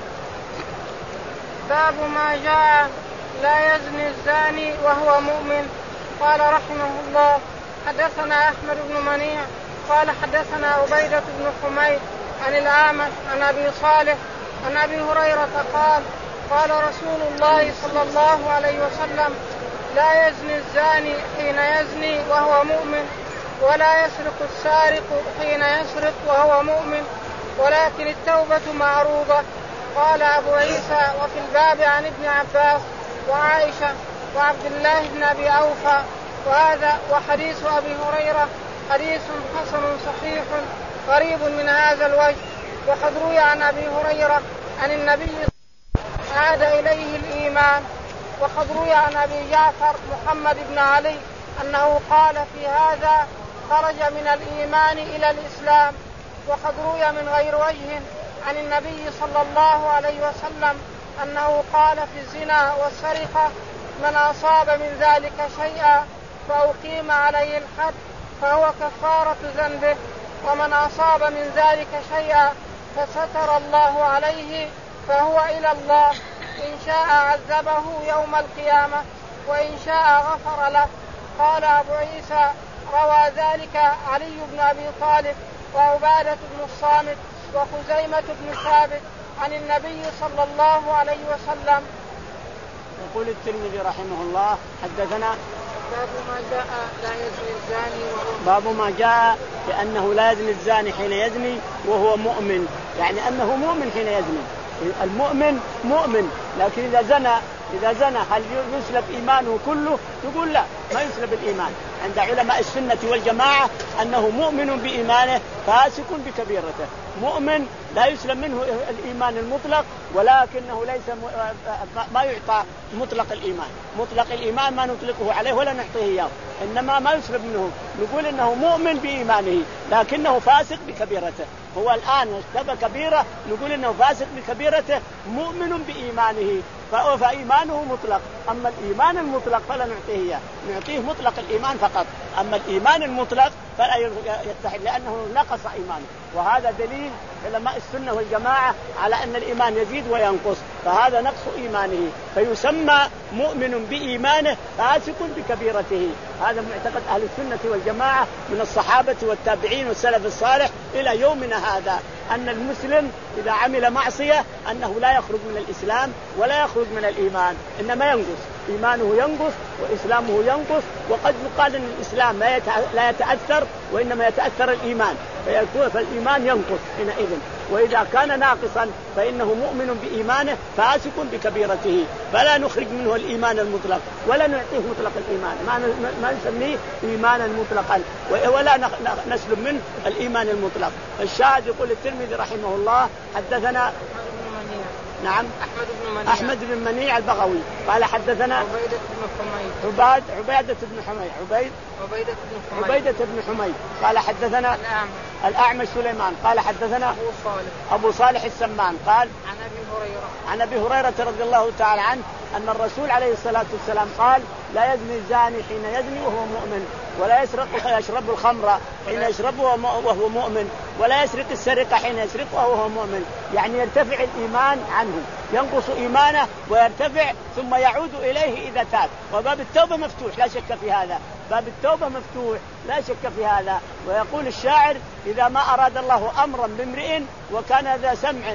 باب ما جاء لا يزني الزاني وهو مؤمن. قال رحمه الله حدثنا أحمد بن منيع قال حدثنا عبيدة بن حميد عن الأعمش عن أبي صالح عن أبي هريرة قال قال رسول الله صلى الله عليه وسلم لا يزني الزاني حين يزني وهو مؤمن، ولا يسرق السارق حين يسرق وهو مؤمن، ولكن التوبة معروضة. قال أبو عيسى وفي الباب عن ابن عباس وعائشة وعبد الله بن أبي أوفى، وهذا وحديث أبي هريرة حديث حسن صحيح قريب من هذا الوجه. وقد روي عن أبي هريرة عن النبي عاد إليه الإيمان. وقد روي عن أبي جعفر محمد بن علي أنه قال في هذا خرج من الإيمان إلى الإسلام. وقد روي من غير وجه عن النبي صلى الله عليه وسلم أنه قال في الزنا والسرقة من أصاب من ذلك شيئا فأقيم عليه الحد فهو كفارة ذنبه، ومن أصاب من ذلك شيئا فستر الله عليه فهو إلى الله، إن شاء عذبه يوم القيامة وإن شاء غفر له. قال أبو عيسى روى ذلك علي بن أبي طالب وعبادة بن الصامت وخزيمة بن ثابت عن النبي صلى الله عليه وسلم. يقول الترمذي رحمه الله حدثنا باب ما جاء لا يزني الزاني وهو باب ما جاء بأنه لا يزني الزاني حين يزني وهو مؤمن، يعني أنه مؤمن حين يزني. المؤمن مؤمن، لكن إذا زنى إذا زنى هل يسلب إيمانه كله؟ تقول لا، ما يسلب الإيمان. عند علماء السنة والجماعة أنه مؤمن بإيمانه فاسق بكبيرته. مؤمن لا يسلب منه الإيمان المطلق، ولكنه ليس ما يعطى مطلق الإيمان. مطلق الإيمان ما نطلقه عليه ولا نعطيه إياه، إنما ما يسلب منه. نقول إنه مؤمن بإيمانه لكنه فاسق بكبيرته. هو الآن ارتكب كبيرة نقول إنه فاسق بكبيرته مؤمن بإيمانه، فإيمانه مطلق. أما الإيمان المطلق فلا نعطيه إياه، نعطيه مطلق الإيمان فقط. أما الإيمان المطلق فلا يتحد لأنه نقص إيمانه. وهذا دليل علماء السنة والجماعة على أن الإيمان يزيد وينقص، فهذا نقص إيمانه فيسمى مؤمن بإيمانه فاسق بكبيرته. هذا معتقد أهل السنة والجماعة من الصحابة والتابعين والسلف الصالح إلى يومنا هذا، أن المسلم إذا عمل معصية أنه لا يخرج من الإسلام ولا يخرج من الإيمان، إنما ينقص إيمانه، ينقص وإسلامه ينقص. وقد يقال أن الإسلام لا يتأثر وإنما يتأثر الإيمان، فالإيمان ينقص حينئذ. وإذا كان ناقصا فإنه مؤمن بإيمانه فاسق بكبيرته، فلا نخرج منه الإيمان المطلق ولا نعطيه مطلق الإيمان، ما نسميه إيمانا مطلقا ولا نسلب منه الإيمان المطلق. الشاهد يقول الترمذي رحمه الله حدثنا نعم أحمد بن منيع أحمد بن منيع البغوي قال حدثنا عبيدة بن حميد عباد عبيدة بن حميد عبيد عبيدة بن حميد عبيدة بن حميد قال حدثنا الأعمش الأعمش سليمان قال حدثنا أبو صالح أبو صالح السمان قال عن أبي هريرة عن أبي هريرة رضي الله تعالى عنه أن الرسول عليه الصلاة والسلام قال لا يزني الزاني حين يزني وهو مؤمن، ولا يسرق يشرب الخمر حين يشربه وهو مؤمن، ولا يسرق السرقة حين يسرقها وهو مؤمن، يعني يرتفع الإيمان عنه، ينقص إيمانه ويرتفع ثم يعود إليه إذا تاب. وباب التوبة مفتوح لا شك في هذا، باب التوبة مفتوح لا شك في هذا. ويقول الشاعر: إذا ما أراد الله أمرا بامرئ وكان ذا سمع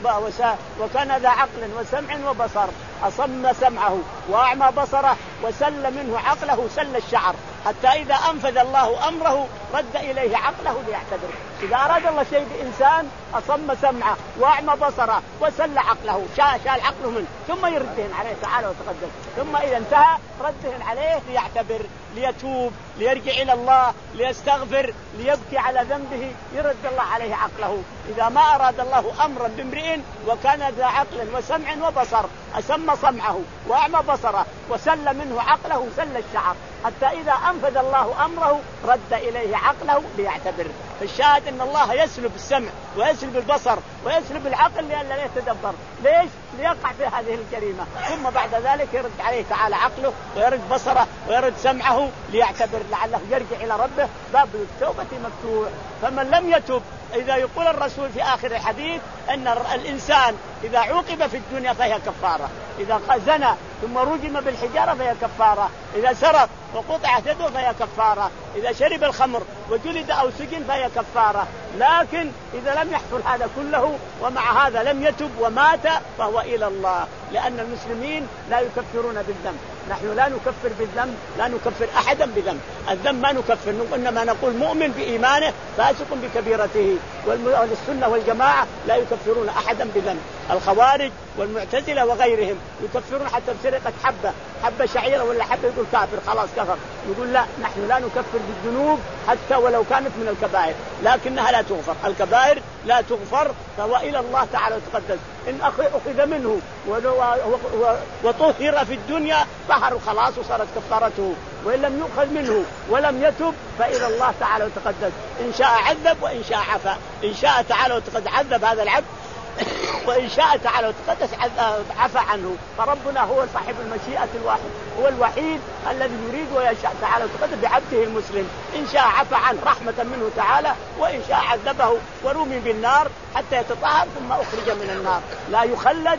وكان ذا عقل وسمع وبصر أصم سمعه وأعمى بصره وسل منه عقله سل الشعر، حتى إذا أنفذ الله أمره رد إليه عقله ليعتبر. إذا أراد الله شيء بإنسان أصم سمعه وأعمى بصره وسل عقله، شال عقله منه ثم يردهن عليه تعالى وتقدم، ثم إذا انتهى ردهن عليه ليعتبر، ليتوب، ليرجع إلى الله، ليستغفر، ليبكي على ذنبه، يرد الله عليه عقله. إذا ما أراد الله أمرا بامرئ وكان ذا عقل وسمع وبصر أسم سمعه وأعمى بصره وسل منه عقله سل الشعر، حتى إذا أنفذ الله أمره رد إليه عقله ليعتبر. فالشاهد أن الله يسلب السمع ويسلب البصر ويسلب العقل لئلا يتدبر. ليش؟ ليقع في هذه الجريمة، ثم بعد ذلك يرد عليه تعالى عقله ويرد بصره ويرد سمعه ليعتبر لعله يرجع إلى ربه. باب التوبة مفتوح. فمن لم يتب، إذا يقول الرسول في آخر الحديث أن الإنسان إذا عوقب في الدنيا فهي كفارة، إذا زنى ثم رجم بالحجارة فهي كفارة، إذا سرق وقطعت يده فهي كفارة، إذا شرب الخمر وجلد أو سجن فهي كفارة. لكن إذا لم يحصل هذا كله ومع هذا لم يتب ومات فهو إلى الله، لأن المسلمين لا يكفرون بالذنب. نحن لا نكفر بالذنب، لا نكفر أحدا بذنب، الذنب ما نكفر، إنما نقول مؤمن بإيمانه فاسق بكبيرته. والسنة والجماعة لا يكفرون أحدا بذنب. الخوارج والمعتزلة وغيرهم يكفرون حتى بسرقة حبة حبة شعيرة ولا حبة يقول كافر خلاص كفر. يقول لا، نحن لا نكفر بالذنوب حتى ولو كانت من الكبائر، لكنها لا تغفر، الكبائر لا تغفر، فهو إلى الله تعالى وتقدس. إن أخذ منه وطهر في الدنيا ظهر خلاص وصارت كفارته، وإن لم يؤخذ منه ولم يتب فإلى الله تعالى وتقدس. إن شاء عذب وإن شاء عفا، إن شاء تعالى وتقدس عذب هذا العبد وإن شاء تعالى وتقدس عفى عنه. فربنا هو صاحب المشيئة الواحد، هو الوحيد الذي يريد ويشاء تعالى وتقدس بعبده المسلم. إن شاء عفى عنه رحمة منه تعالى، وإن شاء عذبه ورمي بالنار حتى يتطهر ثم أخرج من النار. لا يخلد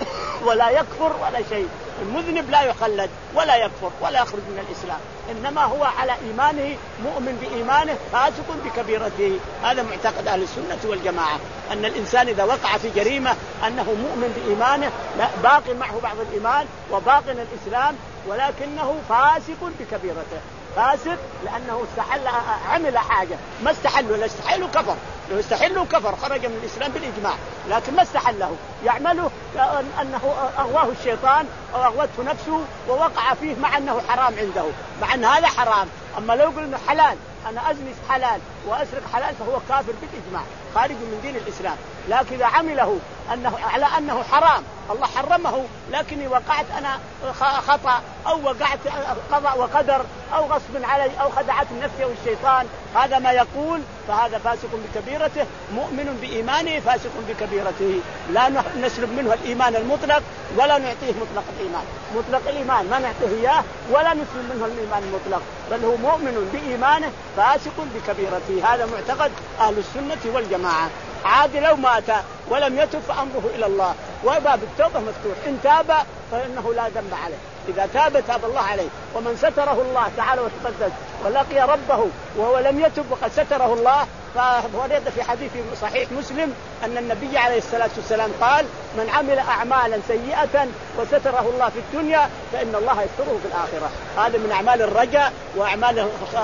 ولا يكفر ولا شيء. المذنب لا يخلد ولا يكفر ولا يخرج من الإسلام، إنما هو على إيمانه مؤمن بإيمانه فاسق بكبيرته. هذا معتقد أهل السنة والجماعة، أن الإنسان إذا وقع في جريمة أنه مؤمن بإيمانه باق معه بعض الإيمان وباق الإسلام، ولكنه فاسق بكبيرته. فاسق لأنه استحل عمل حاجة ما استحله، لا استحله كفر، لو استحله كفر خرج من الإسلام بالإجماع، لكن ما استحله يعمله أنه أغواه الشيطان أو أغوته نفسه ووقع فيه مع أنه حرام عنده، مع أن هذا حرام. أما لو قلنا حلال، أنا أزني حلال وأسرق حلال، فهو كافر بالإجماع خارج من دين الإسلام. لكن إذا عمله أنه على أنه حرام الله حرمه، لكني وقعت أنا خطأ أو وقعت قضاء وقدر أو غصب علي أو خدعت نفسي أو الشيطان، هذا ما يقول فهذا فاسق بكبيرته، مؤمن بإيمانه فاسق بكبيرته. لا نسلب منه الإيمان المطلق ولا نعطيه مطلق الإيمان، مطلق الإيمان ما نعطيه إياه ولا نسلب منه الإيمان المطلق، بل هو مؤمن بإيمانه فاسق بكبيرته. هذا معتقد أهل السنة والجماعة. عاد لو مات ولم يتب فأمره إلى الله، وباب التوبة مفتوح. إن تاب فإنه لا ذنب عليه، إذا تاب تاب الله عليه. ومن ستره الله تعالى وتقدس ولقي ربه وهو لم يتب وقد ستره الله، فورد في حديث صحيح مسلم أن النبي عليه الصلاة والسلام قال: من عمل أعمالا سيئة وستره الله في الدنيا فإن الله يستره في الآخرة. هذا من أعمال الرجاء وأعمال،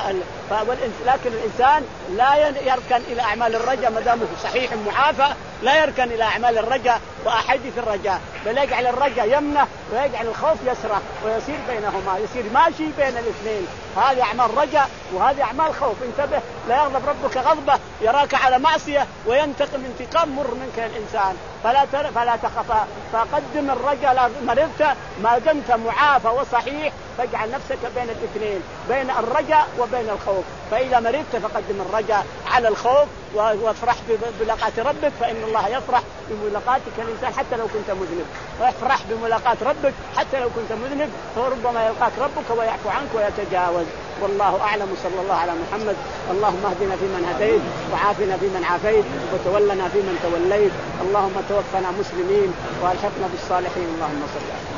لكن الإنسان لا يركن إلى أعمال الرجاء ما دامه صحيح معافى، لا يركن إلى أعمال الرجاء وأحاديث الرجاء، بل يجعل الرجاء يمنه ويجعل الخوف يسره ويصير بينهما، يصير ماشي بين الاثنين. هذه أعمال رجاء وهذه أعمال خوف. انتبه، لا يغضب ربك غضبة يراك على معصية وينتقم انتقام مر منك الإنسان، فلا فلا تخف، فقدم الرجاء. لا مرضت ما دمت معافى وصحيح فاجعل نفسك بين الاثنين، بين الرجاء وبين الخوف. فإذا مرضت فقدم الرجاء على الخوف وافرح بملاقات ربك، فإن الله يفرح بملاقاتك الإنسان حتى لو كنت مذنب، وافرح بملاقات ربك حتى لو كنت مذنب، فربما يلقاك ربك ويعفو عنك ويتجاوز. والله أعلم. صلى الله على محمد. اللهم اهدنا فيمن هديت وعافنا فيمن عافيت وتولنا فيمن توليت. اللهم توفنا مسلمين والحقنا بالصالحين. اللهم صل على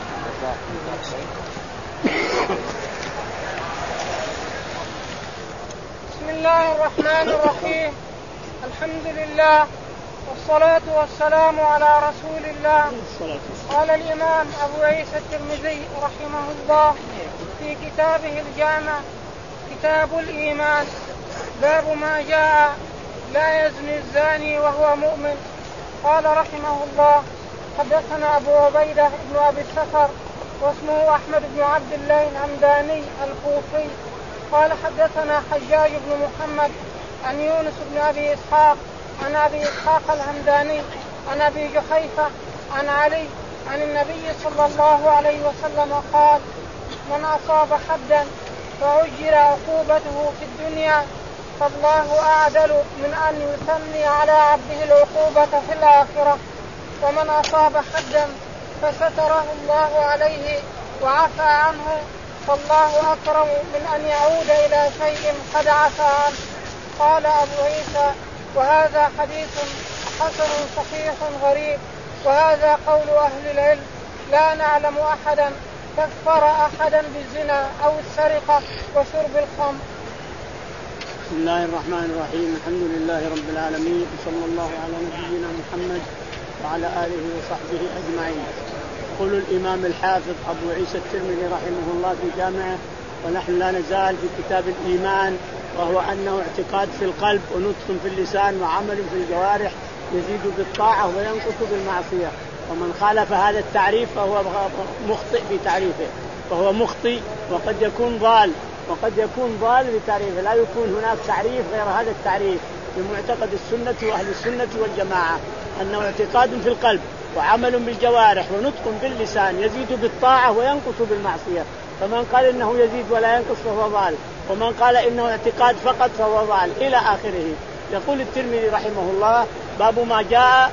بسم الله الرحمن الرحيم. الحمد لله والصلاة والسلام على رسول الله. قال الإمام أبو عيسى الترمذي رحمه الله في كتابه الجامع كتاب الإيمان باب ما جاء لا يزني الزاني وهو مؤمن. قال رحمه الله حدثنا أبو عبيدة بن أبي السفر واسمه أحمد بن عبد الله الهمداني الكوفي قال حدثنا حجاج بن محمد عن يونس بن أبي إسحاق عن أبي إسحاق الهمداني عن أبي جحيفة عن علي عن النبي صلى الله عليه وسلم قال من أصاب حدا فعجل عقوبته في الدنيا فالله أعدل من أن يثني على عبده العقوبة في الآخرة، ومن أصاب حدا فستره الله عليه وعفى عنه فالله أكرم من أن يعود إلى شيء قد عفى عنه. قال أبو عيسى وهذا حديث حسن صحيح غريب، وهذا قول أهل العلم، لا نعلم أحدا كفر أحدا بالزنا أو السرقة وشرب الخمر. بسم الله الرحمن الرحيم. الحمد لله رب العالمين، صلى الله على نبينا محمد وعلى آله وصحبه أجمعين. يقول الإمام الحافظ أبو عيسى الترمذي رحمه الله في جامعه، ونحن لا نزال في كتاب الإيمان، وهو أنه اعتقاد في القلب ونطق في اللسان وعمل في الجوارح يزيد بالطاعة وينقص بالمعصية. ومن خالف هذا التعريف فهو مخطئ في تعريفه، فهو مخطئ وقد يكون ضال، وقد يكون ضال بتعريفه. لا يكون هناك تعريف غير هذا التعريف بمعتقد السنة وأهل السنة والجماعة، أنه اعتقاد في القلب وعمل بالجوارح ونطق باللسان يزيد بالطاعة وينقص بالمعصية. فمن قال إنه يزيد ولا ينقص فهو ضال، ومن قال إنه اعتقاد فقط فهو ضال إلى آخره. يقول الترمذي رحمه الله باب ما جاء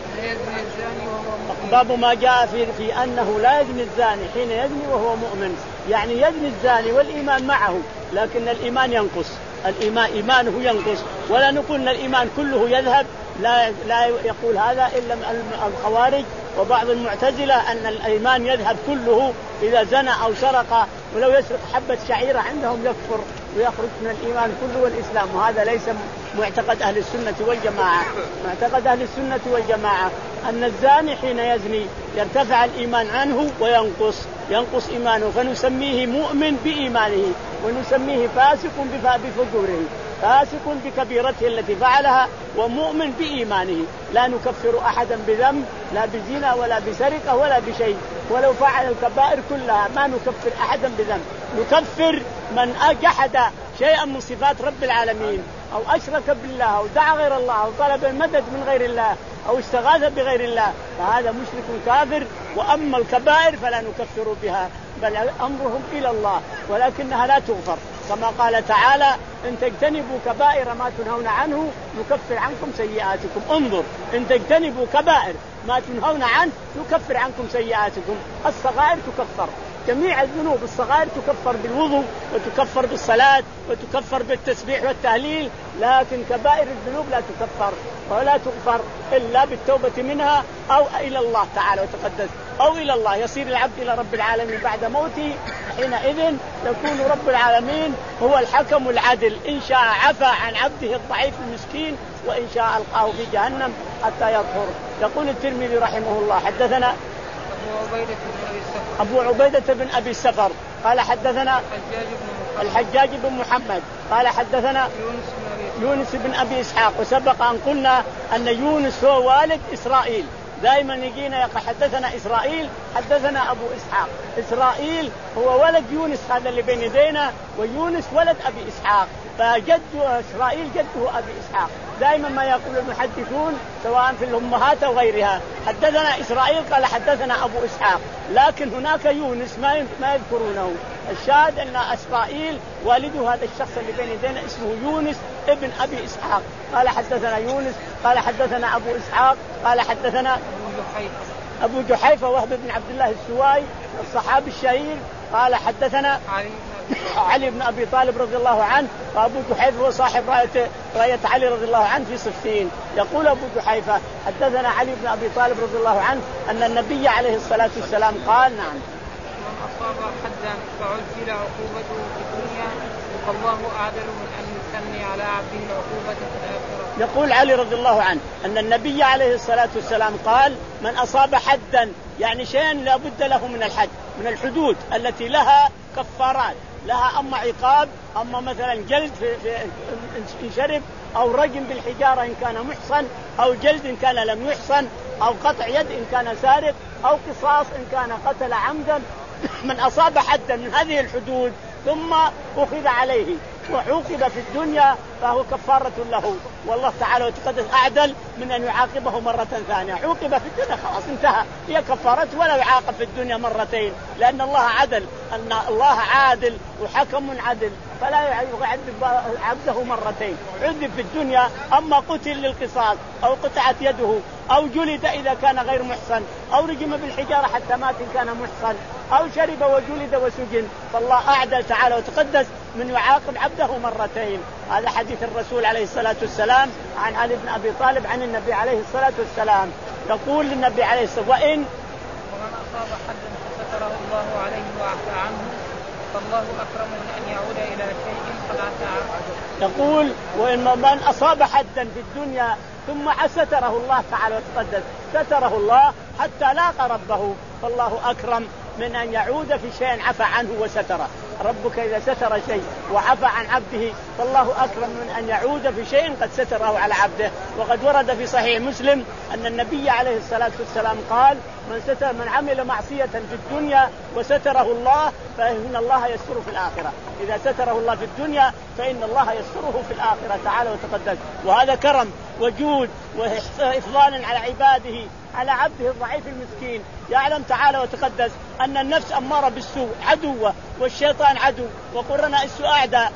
باب ما جاء في, في أنه لا يزني الزاني حين يزني وهو مؤمن. يعني يزني الزاني والإيمان معه، لكن الإيمان ينقص، الإيمان إيمانه ينقص. ولا نقول أن الإيمان كله يذهب، لا لا يقول هذا إلا الخوارج وبعض المعتزلة أن الإيمان يذهب كله إذا زنى أو سرق، ولو يسرق حبة شعيرة عندهم يكفر ويخرج من الإيمان كله والإسلام. وهذا ليس معتقد أهل السنة والجماعة. معتقد أهل السنة والجماعة أن الزاني حين يزني يرتفع الإيمان عنه وينقص ينقص إيمانه، فنسميه مؤمن بإيمانه ونسميه فاسق بفجوره، فاسق بكبيرته التي فعلها ومؤمن بإيمانه. لا نكفر أحدا بذنب، لا بزنا ولا بسرقة ولا بشيء، ولو فعل الكبائر كلها ما نكفر أحدا بذنب. نكفر من جحد شيئا من صفات رب العالمين أو أشرك بالله أو دعا غير الله أو طلب المدد من غير الله أو استغاث بغير الله، فهذا مشرك كافر. وأما الكبائر فلا نكفر بها، بل أمرهم إلى الله، ولكنها لا تغفر، كما قال تعالى إن تجتنبوا كبائر ما تنهون عنه نكفر عنكم سيئاتكم. انظر، إن تجتنبوا كبائر ما تنهون عنه نكفر عنكم سيئاتكم. الصغائر تكفر، جميع الذنوب الصغائر تكفر بالوضوء وتكفر بالصلاة وتكفر بالتسبيح والتهليل، لكن كبائر الذنوب لا تكفر ولا تغفر إلا بالتوبة منها أو إلى الله تعالى وتقدس، أو إلى الله. يصير العبد إلى رب العالمين بعد موته، حينئذ يكون رب العالمين هو الحكم العدل، إن شاء عفى عن عبده الضعيف المسكين وإن شاء ألقاه في جهنم حتى يطهر. يقول الترمذي رحمه الله حدثنا أبو عبيدة بن أبي السفر قال حدثنا الحجاج بن محمد قال حدثنا يونس بن أبي إسحاق. وسبق أن قلنا أن يونس هو والد إسرائيل، دائما يجينا حدثنا إسرائيل حدثنا أبو إسحاق. إسرائيل هو ولد يونس هذا اللي بين يدينا، ويونس ولد أبي إسحاق، فجد إسرائيل جده أبي إسحاق. دائما ما يقول المحدثون سواء في الأمهات أو غيرها حدثنا إسرائيل قال حدثنا أبو إسحاق، لكن هناك يونس ما ما يذكرونه. الشاهد أن إسرائيل والده هذا الشخص اللي بين يدينا اسمه يونس ابن أبي إسحاق. قال حدثنا يونس قال حدثنا أبو إسحاق قال حدثنا أبو جحيفة وهب بن عبد الله السوائي الصحابي الشهير قال حدثنا علي بن أبي طالب رضي الله عنه، وأبو جحيفة هو صاحب راية, راية علي رضي الله عنه في صفين. يقول أبو جحيفة حدثنا علي بن أبي طالب رضي الله عنه أن النبي عليه الصلاة والسلام قال: نعم، من أصاب حدا فعجل عقوبته في الدنيا فالله أعدل من أن يثني على عبده العقوبة في الآخرة. يقول علي رضي الله عنه أن النبي عليه الصلاة والسلام قال: من أصاب حدا، يعني شيء لا بد له من الحد، من الحدود التي لها كفارات، لها أما عقاب، أما مثلا جلد في في إن شرب، أو رجم بالحجارة إن كان محصن، أو جلد إن كان لم يحصن، أو قطع يد إن كان سارق، أو قصاص إن كان قتل عمدا. من أصاب حدا من هذه الحدود ثم أخذ عليه وعوقب في الدنيا فهو كفارة له، والله تعالى وتقدس أعدل من أن يعاقبه مرة ثانية. عوقب في الدنيا خلاص انتهى، هي كفارته، ولا يعاقب في الدنيا مرتين، لأن الله عدل، أن الله عادل وحكم عدل، فلا يعذب عبده مرتين. عذب في الدنيا، أما قتل للقصاص أو قطعت يده أو جلد إذا كان غير محصن، أو رجم بالحجارة حتى مات إن كان محصن، أو شرب وجلد وسجن، فالله أعدل تعالى وتقدس من يعاقب عبده مرتين. هذا حديث الرسول عليه الصلاة والسلام عن علي بن أبي طالب عن النبي عليه الصلاة والسلام. يقول للنبي عليه الصلاة والسلام: وإن ومن أصاب حدا فستره الله عليه وعفى عنه فالله أكرم من أن يعود إلى شيء قد عفى عنه. يقول: وإن من أصاب حدا في الدنيا ثم ستره الله تعالى وتقدس، ستره الله حتى لاقى ربه، فالله أكرم من أن يعود في شيء عفى عنه وستره. ربك إذا ستر شيء وعفى عن عبده فالله أكرم من أن يعود في شيء قد ستره على عبده. وقد ورد في صحيح مسلم أن النبي عليه الصلاة والسلام قال: من ستر من عمل معصية في الدنيا وستره الله فإن الله يستره في الآخرة. إذا ستره الله في الدنيا فإن الله يستره في الآخرة تعالى وتقدس. وهذا كرم وجود وإفضال على عباده، على عبده الضعيف المسكين. يعلم تعالى وتقدس أن النفس أمارة بالسوء عدوة، والشيطان عدو، وقرناء السوء أعداء،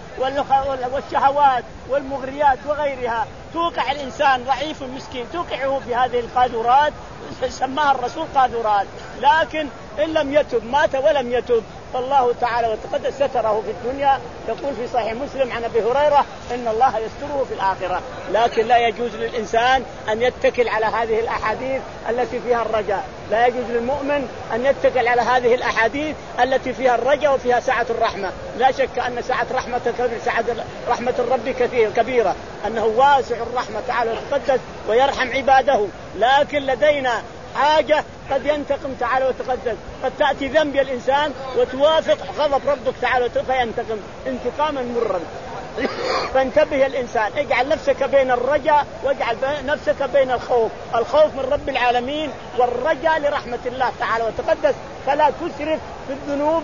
والشهوات والمغريات وغيرها توقع الإنسان ضعيف مسكين، توقعه في هذه القاذورات، سماها الرسول قاذورات. لكن إن لم يتب، مات ولم يتب، فالله تعالى وتقدس ستره في الدنيا. يقول في صحيح مسلم عن أبي هريرة إن الله يستره في الآخرة. لكن لا يجوز للإنسان أن يتكل على هذه الأحاديث التي فيها الرجاء، لا يجوز للمؤمن أن يتكل على هذه الأحاديث التي فيها الرجاء وفيها سعة الرحمة. لا شك أن سعة رحمة سعة رحمة الرب كثير كبيرة، أنه واسع الرحمة تعالى وتقدس ويرحم عباده. لكن لدينا حاجة قد ينتقم تعالى وتقدس، قد تأتي ذنب الإنسان وتوافق غضب ربك تعالى وتقدس فينتقم انتقاما مرا. فانتبه الإنسان، اجعل نفسك بين الرجاء واجعل نفسك بين الخوف، الخوف من رب العالمين والرجاء لرحمة الله تعالى وتقدس. فلا تسرف في الذنوب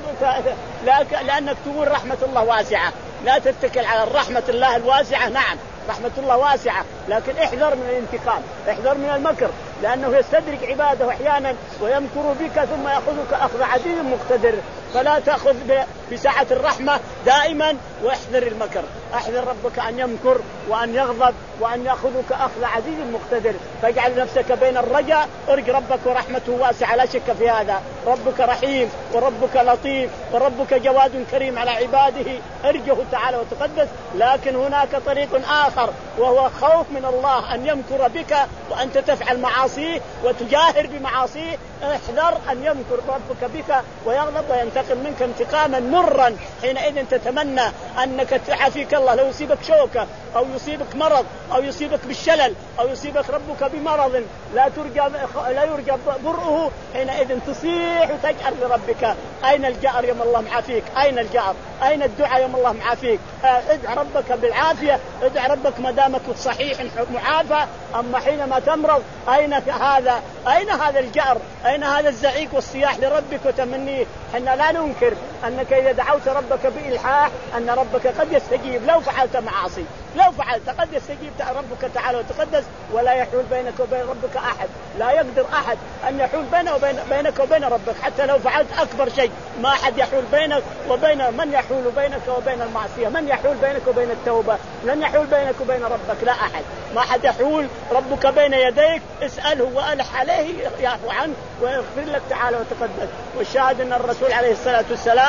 لأنك تقول رحمة الله واسعة، لا تتكل على رحمة الله الواسعة. نعم رحمة الله واسعة، لكن احذر من الانتقام، احذر من المكر، لأنه يستدرك عباده أحيانا ويمكر بك ثم يأخذك أخذ عزيز مقتدر. فلا تأخذ بسعة الرحمة دائما، واحذر المكر، احذر ربك أن يمكر وأن يغضب وأن يأخذك أخذ عزيز مقتدر. فاجعل نفسك بين الرجاء، ارجو ربك ورحمته واسعة لا شك في هذا. ربك رحيم وربك لطيف وربك جواد كريم على عباده، ارجوه تعالى وتقدس. لكن هناك طريق آخر وهو خوف من الله أن يمكر بك وأنت تفعل معاصيه وتجاهر بمعاصيه. احذر أن يمكر ربك بك ويغضب وينتقم منك انتقاما مرا. حينئذ تتمنى أنك تعافيك الله، لو يصيبك شوكة أو يصيبك مرض أو يصيبك بالشلل أو يصيبك ربك بمرض لا ترجى لا يرجى برؤه، حينئذ تصيح وتجأر لربك. أين الجأر يوم الله معافيك؟ أين الجأر؟ أين الدعاء يوم الله معافيك؟ ادع ربك بالعافية، ادع ربك ما دامك صحيح معافى. أما حينما تمرض أين هذا؟ أين هذا الجأر؟ أين هذا الزعيق والصياح لربك وتمنيه؟ حنا لا ننكر أنك إذا دعوت ربك بإلحاح أن ربك قد يستجيب لو فعلت معاصي، لو فعلت قد يستجيب ربك تعالى وتقدس، ولا يحول بينك وبين ربك أحد، لا يقدر أحد أن يحول بينك وبين بينك وبين ربك. حتى لو فعلت أكبر شيء ما أحد يحول بينك وبين من يحول بينك وبين المعصية، من يحول بينك وبين التوبة، من يحول بينك وبين ربك؟ لا أحد، ما أحد يحول. ربك بين يديك، اسأله وألح عليه يعفو عنه ويغفر لك تعالى وتقدس. والشاهد أن الرسول عليه الصلاة والسلام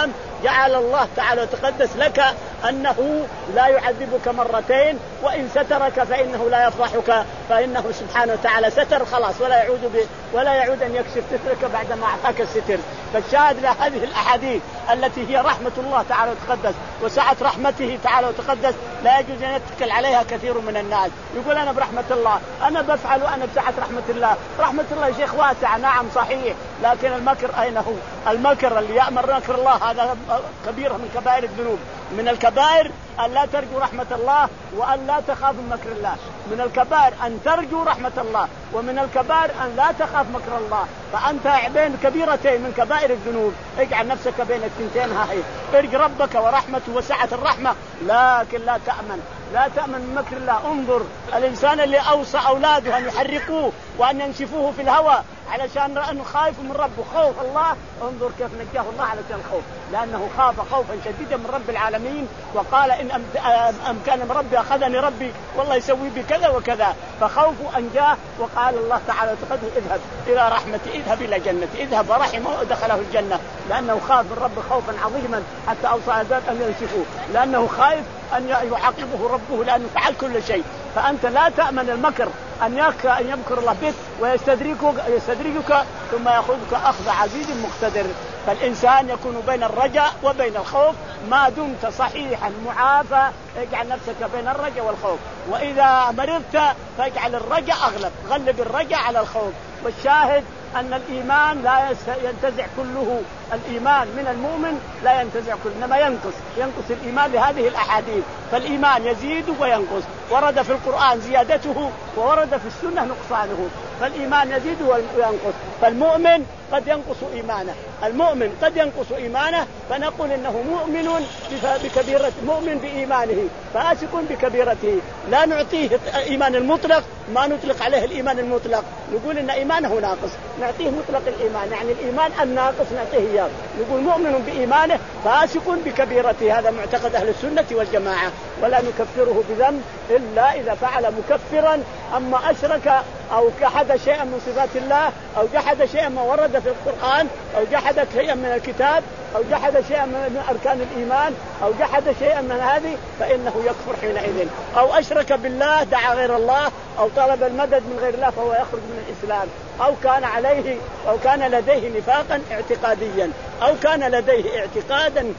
جعل الله تعالى وتقدس لك أنه لا يعذبك مرتين، وإن سترك فإنه لا يفضحك، فإنه سبحانه وتعالى ستر خلاص ولا يعود ب... ولا يعود أن يكشف سترك بعدما أعطاك الستر. فالشاهد لهذه الأحاديث التي هي رحمة الله تعالى وتقدس وسعة رحمته تعالى وتقدس لا يجوز أن يتكل عليها كثير من الناس. يقول أنا برحمة الله، أنا بفعل وأنا بسعة رحمة الله. رحمة الله يا شيخ واسعة، نعم صحيح، لكن المكر أين هو؟ المكر اللي يأمر مكر الله هذا كبيرة من كبائر الذنوب. من الكبائر أن لا ترجو رحمة الله وأن لا تخاف من مكر الله. من الكبائر أن ترجو رحمة الله، ومن الكبائر أن لا تخاف مكر الله. فأنت بين كبيرتين من كبائر الذنوب، اجعل نفسك بين الثنتين هاي، ارجو ربك ورحمته وسعة الرحمة، لكن لا تأمن لا تأمن من مكر الله. انظر الإنسان اللي أوصى أولاده أن يحرقوه وأن ينشفوه في الهواء علشان أنه خايف من ربه خوف الله، انظر كيف نجاه الله على الخوف، لأنه خاف خوفا شديدا من رب العالمين، وقال إن أمكن من ربي أخذني ربي والله يسوي بكذا وكذا، فخوفه أنجاه. وقال الله تعالى وتقدم اذهب إلى رحمتي، اذهب إلى جنتي، اذهب ورحمه ودخله الجنة، لأنه خاف من رب خوفا عظيما حتى أوصى ذات أن ينشفوه، لأنه خايف أن يعاقبه ربه لأنه فعل كل شيء. فأنت لا تأمن المكر أن أن يمكر الله بك ويستدركك يستدركك ثم يأخذك أخذ عزيز مقتدر. فالإنسان يكون بين الرجاء وبين الخوف ما دمت صحيحا معافى، اجعل نفسك بين الرجاء والخوف. وإذا مرضت فاجعل الرجاء أغلب، غلب الرجاء على الخوف. والشاهد أن الإيمان لا ينتزع كله، الإيمان من المؤمن لا ينتزع كله، إنما ينقص ينقص الإيمان بهذه الأحاديث. فالإيمان يزيد وينقص، ورد في القرآن زيادته وورد في السنة نقصانه، فالإيمان يزيد وينقص. فالمؤمن قد ينقص إيمانه، المؤمن قد ينقص إيمانه، فنقول إنه مؤمن بكبيرة، مؤمن بإيمانه فاسق بكبيرته. لا نعطيه إيمان المطلق، ما نطلق عليه الإيمان المطلق، نقول إن إيمانه ناقص نعطيه مطلق الإيمان، يعني الإيمان الناقص نعطيه إياه. نقول مؤمن بإيمانه فاسق بكبيرته، هذا معتقد أهل السنة والجماعة، ولا نكفره بذنب إلا إذا فعل مكفرا. أما أشرك أو جحد شيئا من صفات الله أو جحد شيئا ما ورد في القرآن أو جحد شيئا من الكتاب أو جحد شيئا من أركان الإيمان أو جحد شيئا من هذه فإنه يكفر حينئذ. أو أشرك بالله، دعا غير الله أو طلب المدد من غير الله، فهو يخرج من الإسلام. أو كان عليه أو كان لديه نفاقا اعتقاديا أو كان لديه اعتقادا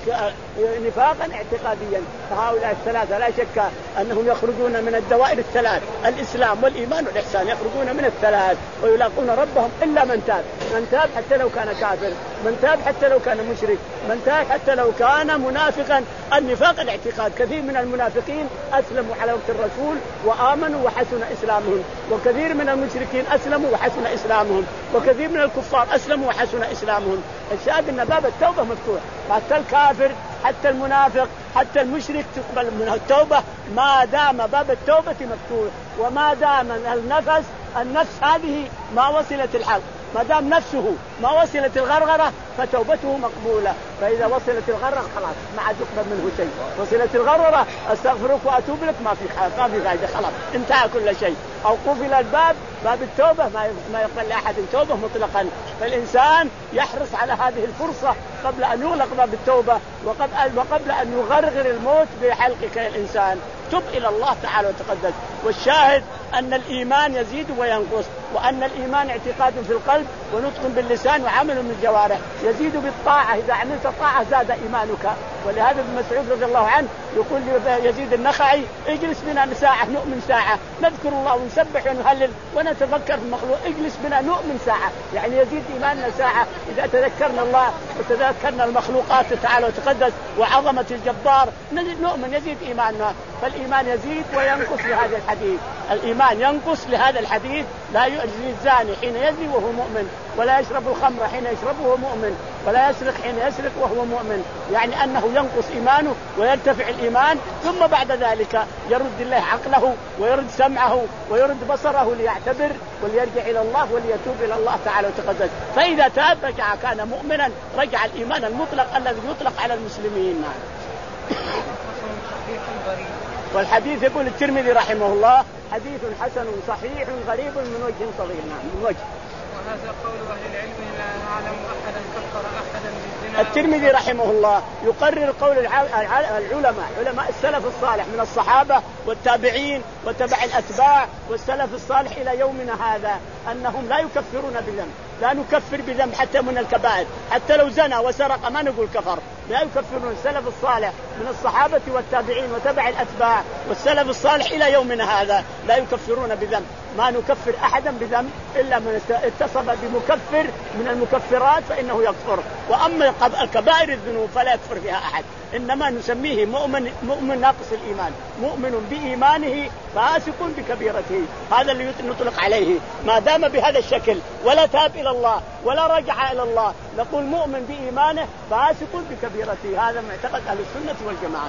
نفاقا اعتقاديا، فهؤلاء الثلاثة لا شك أنهم يخرجون من الدوائر الثلاث، الإسلام والإيمان والإحسان، يخرجون من الثلاث ويلاقون ربهم إلا من تاب. من تاب حتى لو كان كافر، من تاب حتى لو كان مشرك، من تاب حتى لو كان منافقا. النفاق الاعتقاد، كثير من المنافقين أسلموا على وقت الرسول وآمنوا وحسن إسلامهم، وكثير من المشركين أسلموا وحسن إسلامهم، وكثير من الكفار أسلموا وحسن إسلامهم. الشاهد أن باب التوبة مفتوح، حتى الكافر حتى المنافق حتى المشرك تقبل منه التوبة ما دام باب التوبة مفتوح، وما دام النفس النفس هذه ما وصلت الحق، ما دام نفسه ما وصلت الغرغرة فتوبته مقبولة. فإذا وصلت الغرغرة خلاص ما عاد يقبل منه شيء، وصلت الغرغرة أستغفرك وأتوب لك ما في حال ما في فائدة، خلاص انتهى كل شيء. أو قفل الباب، باب التوبة ما ما يقبل لأحد توبة مطلقا. فالإنسان يحرص على هذه الفرصة قبل أن يغلق باب التوبة وقبل وقبل أن يغرغر الموت بحلقك يا الإنسان. تب إلى الله تعالى وتقدس. والشاهد أن الإيمان يزيد وينقص، وأن الإيمان اعتقاد في القلب ونطق باللسان وعمل من الجوارح. يزيد بالطاعة، إذا عملت طاعة زاد إيمانك. ولهذا ابن مسعود رضي الله عنه يقول يزيد النخعي اجلس بنا ساعة نؤمن ساعة، نذكر الله ونسبح ونهلل ونتفكر في المخلوق، اجلس بنا نؤمن ساعة، يعني يزيد إيماننا ساعة إذا تذكرنا الله وتذكرنا المخلوقات تعالى وتقدس وعظمة الجبار نؤمن يزيد إيماننا. فالإيمان يزيد وينقص لهذا الحديث، الإيمان ينقص لهذا الحديث. لا يزني الزاني حين يزني وهو مؤمن، ولا يشرب الخمر حين يشرب وهو مؤمن، ولا يسرق حين يسرق وهو مؤمن، يعني أنه ينقص إيمانه ويرتفع الإيمان، ثم بعد ذلك يرد الله عقله ويرد سمعه ويرد بصره ليعتبر وليرجع إلى الله وليتوب إلى الله تعالى وتقدس. فإذا تاب رجع كان مؤمنا، رجع الإيمان المطلق الذي يطلق على المسلمين. والحديث يقول الترمذي رحمه الله حديث حسن صحيح غريب من وجه صغير، نعم من وجه. وهذا قول أهل العلم لا أعلم أحدا كفر أحدا بالزنا. الترمذي رحمه الله يقرر قول العلماء علماء السلف الصالح من الصحابة والتابعين وتبع الأتباع والسلف الصالح إلى يومنا هذا أنهم لا يكفرون بذنب، لا نكفر بذنب حتى من الكبائر، حتى لو زنى وسرق ما نقول كفر، لا يكفرون. السلف الصالح من الصحابة والتابعين وتبع الأتباع والسلف الصالح إلى يومنا هذا لا يكفرون بذنب، ما نكفر أحدا بذنب إلا من اتصف بمكفر من المكفرات فإنه يكفر. وأما الكبائر الذنوب فلا يكفر فيها أحد، إنما نسميه مؤمن مؤمن ناقص الإيمان، مؤمن بإيمانه فاسق بكبيرته، هذا اللي نطلق عليه. ما دام بهذا الشكل ولا تاب إلى الله ولا رجع إلى الله نقول مؤمن بإيمانه فاسق بكبيرته. هذا معتقد أهل السنة والجماعة.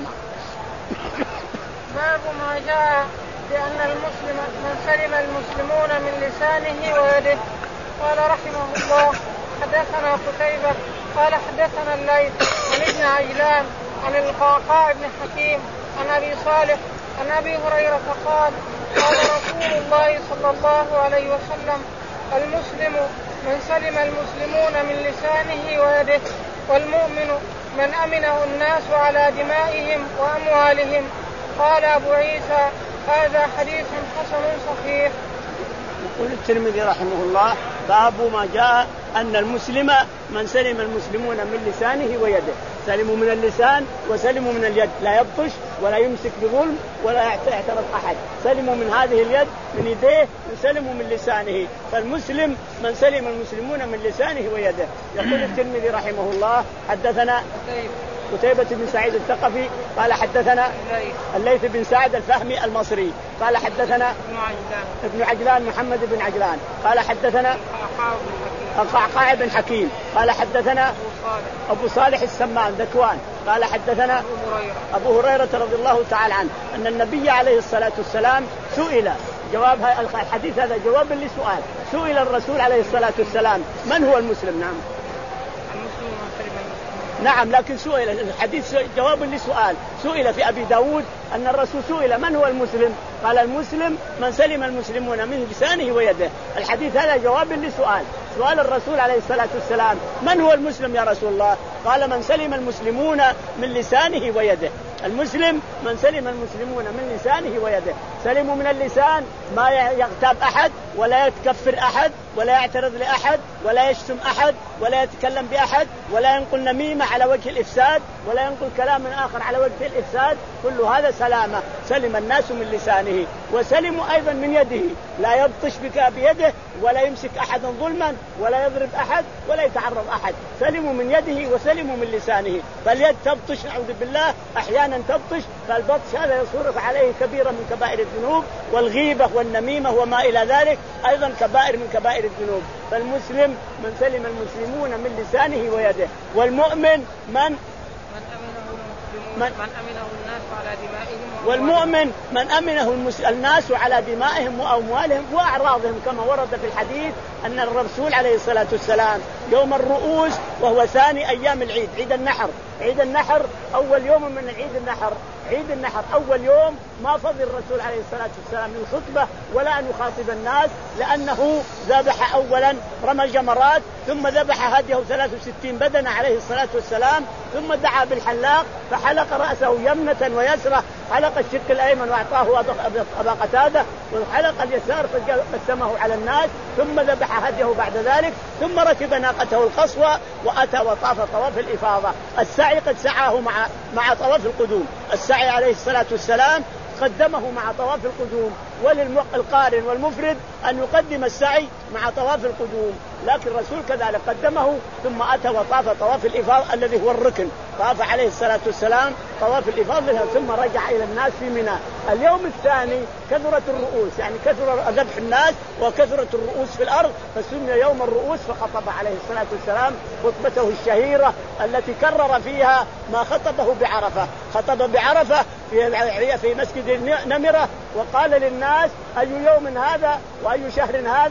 باب ما جاء بأن المسلم من سلم المسلمون من لسانه ويده. قال رحمه الله حدثنا قتيبة قال حدثنا الليث عن ابن عجلان عن القعقاع بن حكيم عن أبي صالح عن أبي هريرة قال قال رسول الله صلى الله عليه وسلم المسلم من سلم المسلمون من لسانه ويده والمؤمن من أمنه الناس على دمائهم وأموالهم. قال أبو عيسى هذا حديث حسن صحيح. يقول الترمذي رحمه الله باب ما جاء أن المسلم من سلم المسلمون من لسانه ويده، سلموا من اللسان وسلموا من اليد، لا يبطش ولا يمسك بظلم ولا يعترض أحد، سلموا من هذه اليد من يديه وسلموا من لسانه. فالمسلم من سلم المسلمون من لسانه ويده. يقول الترمذي رحمه الله حدثنا قتيبة بن سعيد الثقفي قال حدثنا الليث بن سعد الفهمي المصري قال حدثنا ابن عجلان محمد بن عجلان قال حدثنا القعقاع بن حكيم قال حدثنا أبو صالح السمان ذكوان قال حدثنا أبو هريرة رضي الله تعالى عنه أن النبي عليه الصلاة والسلام سئل، جواب الحديث هذا جواب لسؤال، سئل الرسول عليه الصلاة والسلام من هو المسلم؟ نعم نعم لكن سئل الحديث جواب لسؤال، سئل في أبي داود أن الرسول سئل من هو المسلم؟ قال المسلم من سلم المسلمون من لسانه ويده. الحديث هذا جواب لسؤال، سؤال الرسول عليه الصلاة والسلام من هو المسلم يا رسول الله؟ قال من سلم المسلمون من لسانه ويده. المسلم من سلم المسلمون من لسانه ويده، سلموا من اللسان ما يغتاب أحد ولا يتكفر أحد ولا يعترض لأحد ولا يشتم أحد ولا يتكلم بأحد ولا ينقل نميمة على وجه الإفساد ولا ينقل كلام من آخر على وجه الإفساد، كل هذا سلامة، سلم الناس من لسانه. وسلموا أيضا من يده، لا يبطش بك بيده ولا يمسك أحدا ظلما ولا يضرب أحد ولا يتعرض أحد، سلموا من يده وسلموا من لسانه. فاليد تبطش نعوذ بالله أحيانا تبطش، فالبطش هذا يصرف عليه كبيرة من كبائر الذنوب، والغيبة والنميمة وما إلى ذلك أيضا كبائر من كبائر الذنوب. فالمسلم من سلم المسلمون من لسانه ويده، والمؤمن من من أمنه الناس على دمائهم، والمؤمن من أمنه الناس على دمائهم وأموالهم وأعراضهم، كما ورد في الحديث أن الرسول عليه الصلاة والسلام يوم الرؤوس وهو ثاني أيام العيد، عيد النحر، عيد النحر أول يوم من عيد النحر، عيد النحر أول يوم ما فضل الرسول عليه الصلاة والسلام من خطبة ولا أن يخاطب الناس، لأنه ذبح أولا رمى جمرات ثم ذبح هديه ثلاث وستين بدنة عليه الصلاة والسلام، ثم دعا بالحلاق فحلق رأسه يمنة ويسرة، حلق الشق الأيمن وأعطاه أبا قتادة، وحلق اليسار فقسمه على الناس، ثم ذبح هديه بعد ذلك، ثم ركب ناقته القصوى وأتى وطاف طواف الإفاضة. السعي قد سعاه مع مع طواف القدوم، السعي عليه الصلاة والسلام قدمه مع طواف القدوم، وللقارن والمفرد أن يقدم السعي مع طواف القدوم، لكن الرسول كذلك قدمه ثم أتى وطاف طواف الإفاضة الذي هو الركن، طاف عليه الصلاة والسلام طواف الإفاضة ثم رجع إلى الناس في منى. اليوم الثاني كثرت الرؤوس، يعني كثر ذبح الناس وكثرت الرؤوس في الأرض، فسمي يوم الرؤوس، فخطب عليه الصلاة والسلام خطبته الشهيرة التي كرر فيها ما خطبه بعرفة، خطب بعرفة في في مسجد نمرة وقال للناس أي يوم هذا وأي شهر هذا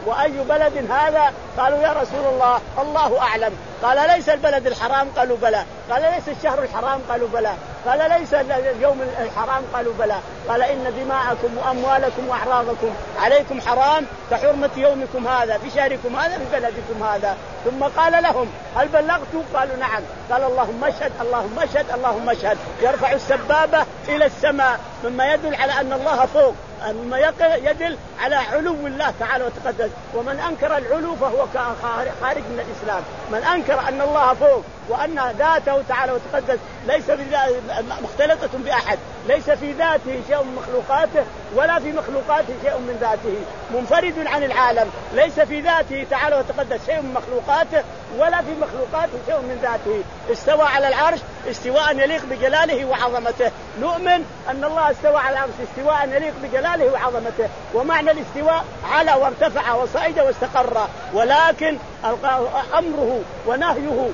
وأي بلد هذا؟ قالوا يا رسول الله الله أعلم. قال ليس البلد الحرام؟ قالوا بلى. قال ليس الشهر الحرام؟ قالوا بلى. قال ليس اليوم الحرام؟ قالوا بلى. قال إن دماءكم وأموالكم وأعراضكم عليكم حرام كحرمة يومكم هذا في شهركم هذا في بلدكم هذا. ثم قال لهم هل بلغتوا؟ قالوا نعم. قال اللهم اشهد اللهم اشهد اللهم اشهد. يرفع السبابة إلى السماء مما يدل على أن الله فوق، مما يدل على علو الله تعالى وتقدس. ومن أنكر العلو فهو خارج من الإسلام. من أنكر أن الله فوق وأن ذاته تعالى وتقدس ليس مختلطة بأحد، ليس في ذاته شيء من مخلوقاته ولا في مخلوقاته شيء من ذاته، منفرد عن العالم، ليس في ذاته تعالى وتقدس شيء من مخلوقاته ولا في مخلوقاته شيء من ذاته. استوى على العرش استواء يليق بجلاله وعظمته. نؤمن أن الله استوى على العرش استواء يليق بجلاله وعظمته، ومعنى الاستواء على وارتفع وصعد واستقر، ولكن أمره ونهيه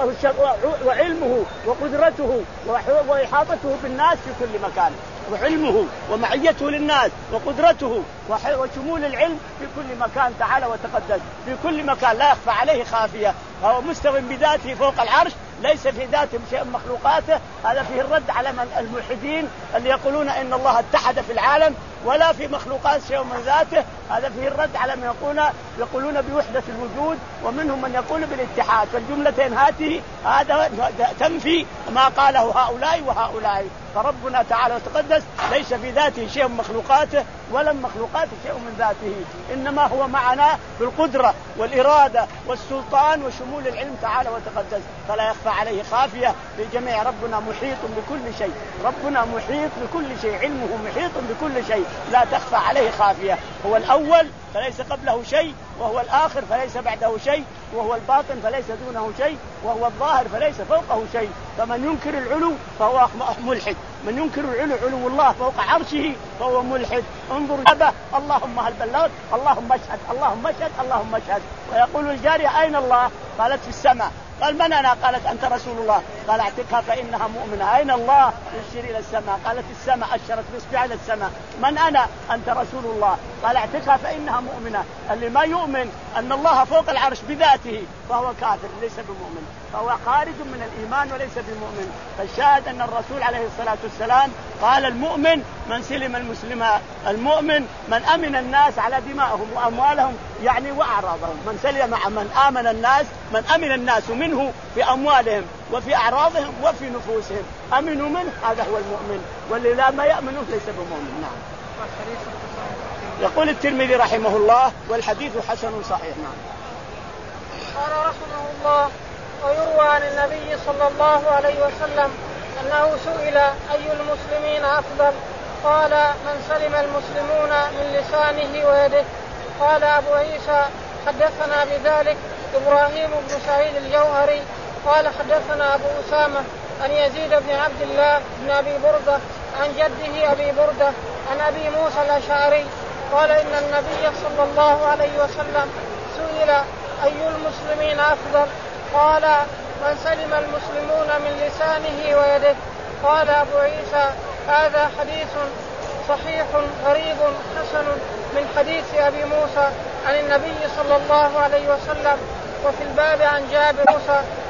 وعلمه وقدرته وإحاطته بالناس في كل مكان، وعلمه ومعيته للناس وقدرته وشمول العلم في كل مكان تعالى وتقدس، في كل مكان لا يخفى عليه خافية. هو مستوى بذاته فوق العرش، ليس في ذاته شيء من مخلوقاته. هذا فيه الرد على من الملحدين اللي يقولون إن الله اتحد في العالم ولا في مخلوقات شيء من ذاته. هذا فيه الرد على من يقولون يقولون بوحدة الوجود، ومنهم من يقول بالاتحاد. فالجملتين هاته هذا تنفي ما قاله هؤلاء وهؤلاء. فربنا تعالى وتقدس ليس في ذاته شيء من مخلوقاته ولا من مخلوقاته شيء من ذاته، إنما هو معنا بالقدرة والإرادة والسلطان وشمول العلم تعالى وتقدس، فلا يخفى عليه خافية لجميع. ربنا محيط بكل شيء، ربنا محيط بكل شيء، علمه محيط بكل شيء، لا تخفى عليه خافية. هو الأول فليس قبله شيء، وهو الآخر فليس بعده شيء، وهو الباطن فليس دونه شيء، وهو الظاهر فليس فوقه شيء. فمن ينكر العلو فهو ملحد، من ينكر العلو علو الله فوق عرشه فهو ملحد. انظر أبا اللهم هل بلغت؟ اللهم اشهد اللهم اشهد اللهم اشهد. ويقول الجارية أين الله؟ قالت في السماء. قال من أنا؟ قالت أنت رسول الله. قال اعتقها فإنها مؤمنة. أين الله؟ يشير إلى السماء. قالت السماء، أشرت بإصبعها إلى السماء. من أنا؟ أنت رسول الله. قال اعتقها فإنها مؤمنة. اللي ما يؤمن أن الله فوق العرش بذاته فهو كافر ليس بمؤمن، فهو خارج من الإيمان وليس بمؤمن. فالشاهد أن الرسول عليه الصلاة والسلام قال المؤمن من سلم المسلمين، المؤمن من أمن الناس على دمائهم وأموالهم يعني وأعراضهم. من سلم من آمن الناس، من أمن الناس منه في أموالهم وفي أعراضهم وفي نفوسهم، أمنوا منه، هذا هو المؤمن. واللي لا ما يأمنه ليس بمؤمن. نعم. يقول الترمذي رحمه الله والحديث حسن صحيح. نعم. قال رحمه الله: ويروى عن النبي صلى الله عليه وسلم أنه سئل أي المسلمين أفضل؟ قال من سلم المسلمون من لسانه ويده. قال أبو عيسى: حدثنا بذلك إبراهيم بن سعيد الجوهري قال حدثنا أبو أسامة عن يزيد بن عبد الله بن أبي بردة عن جده أبي بردة عن أبي موسى الأشعري قال إن النبي صلى الله عليه وسلم سئل أي المسلمين أفضل؟ قال من سلم المسلمون من لسانه ويده. قال أبو عيسى: هذا حديث صحيح غريب حسن من حديث أبي موسى عن النبي صلى الله عليه وسلم. وفي الباب عن جابر موسى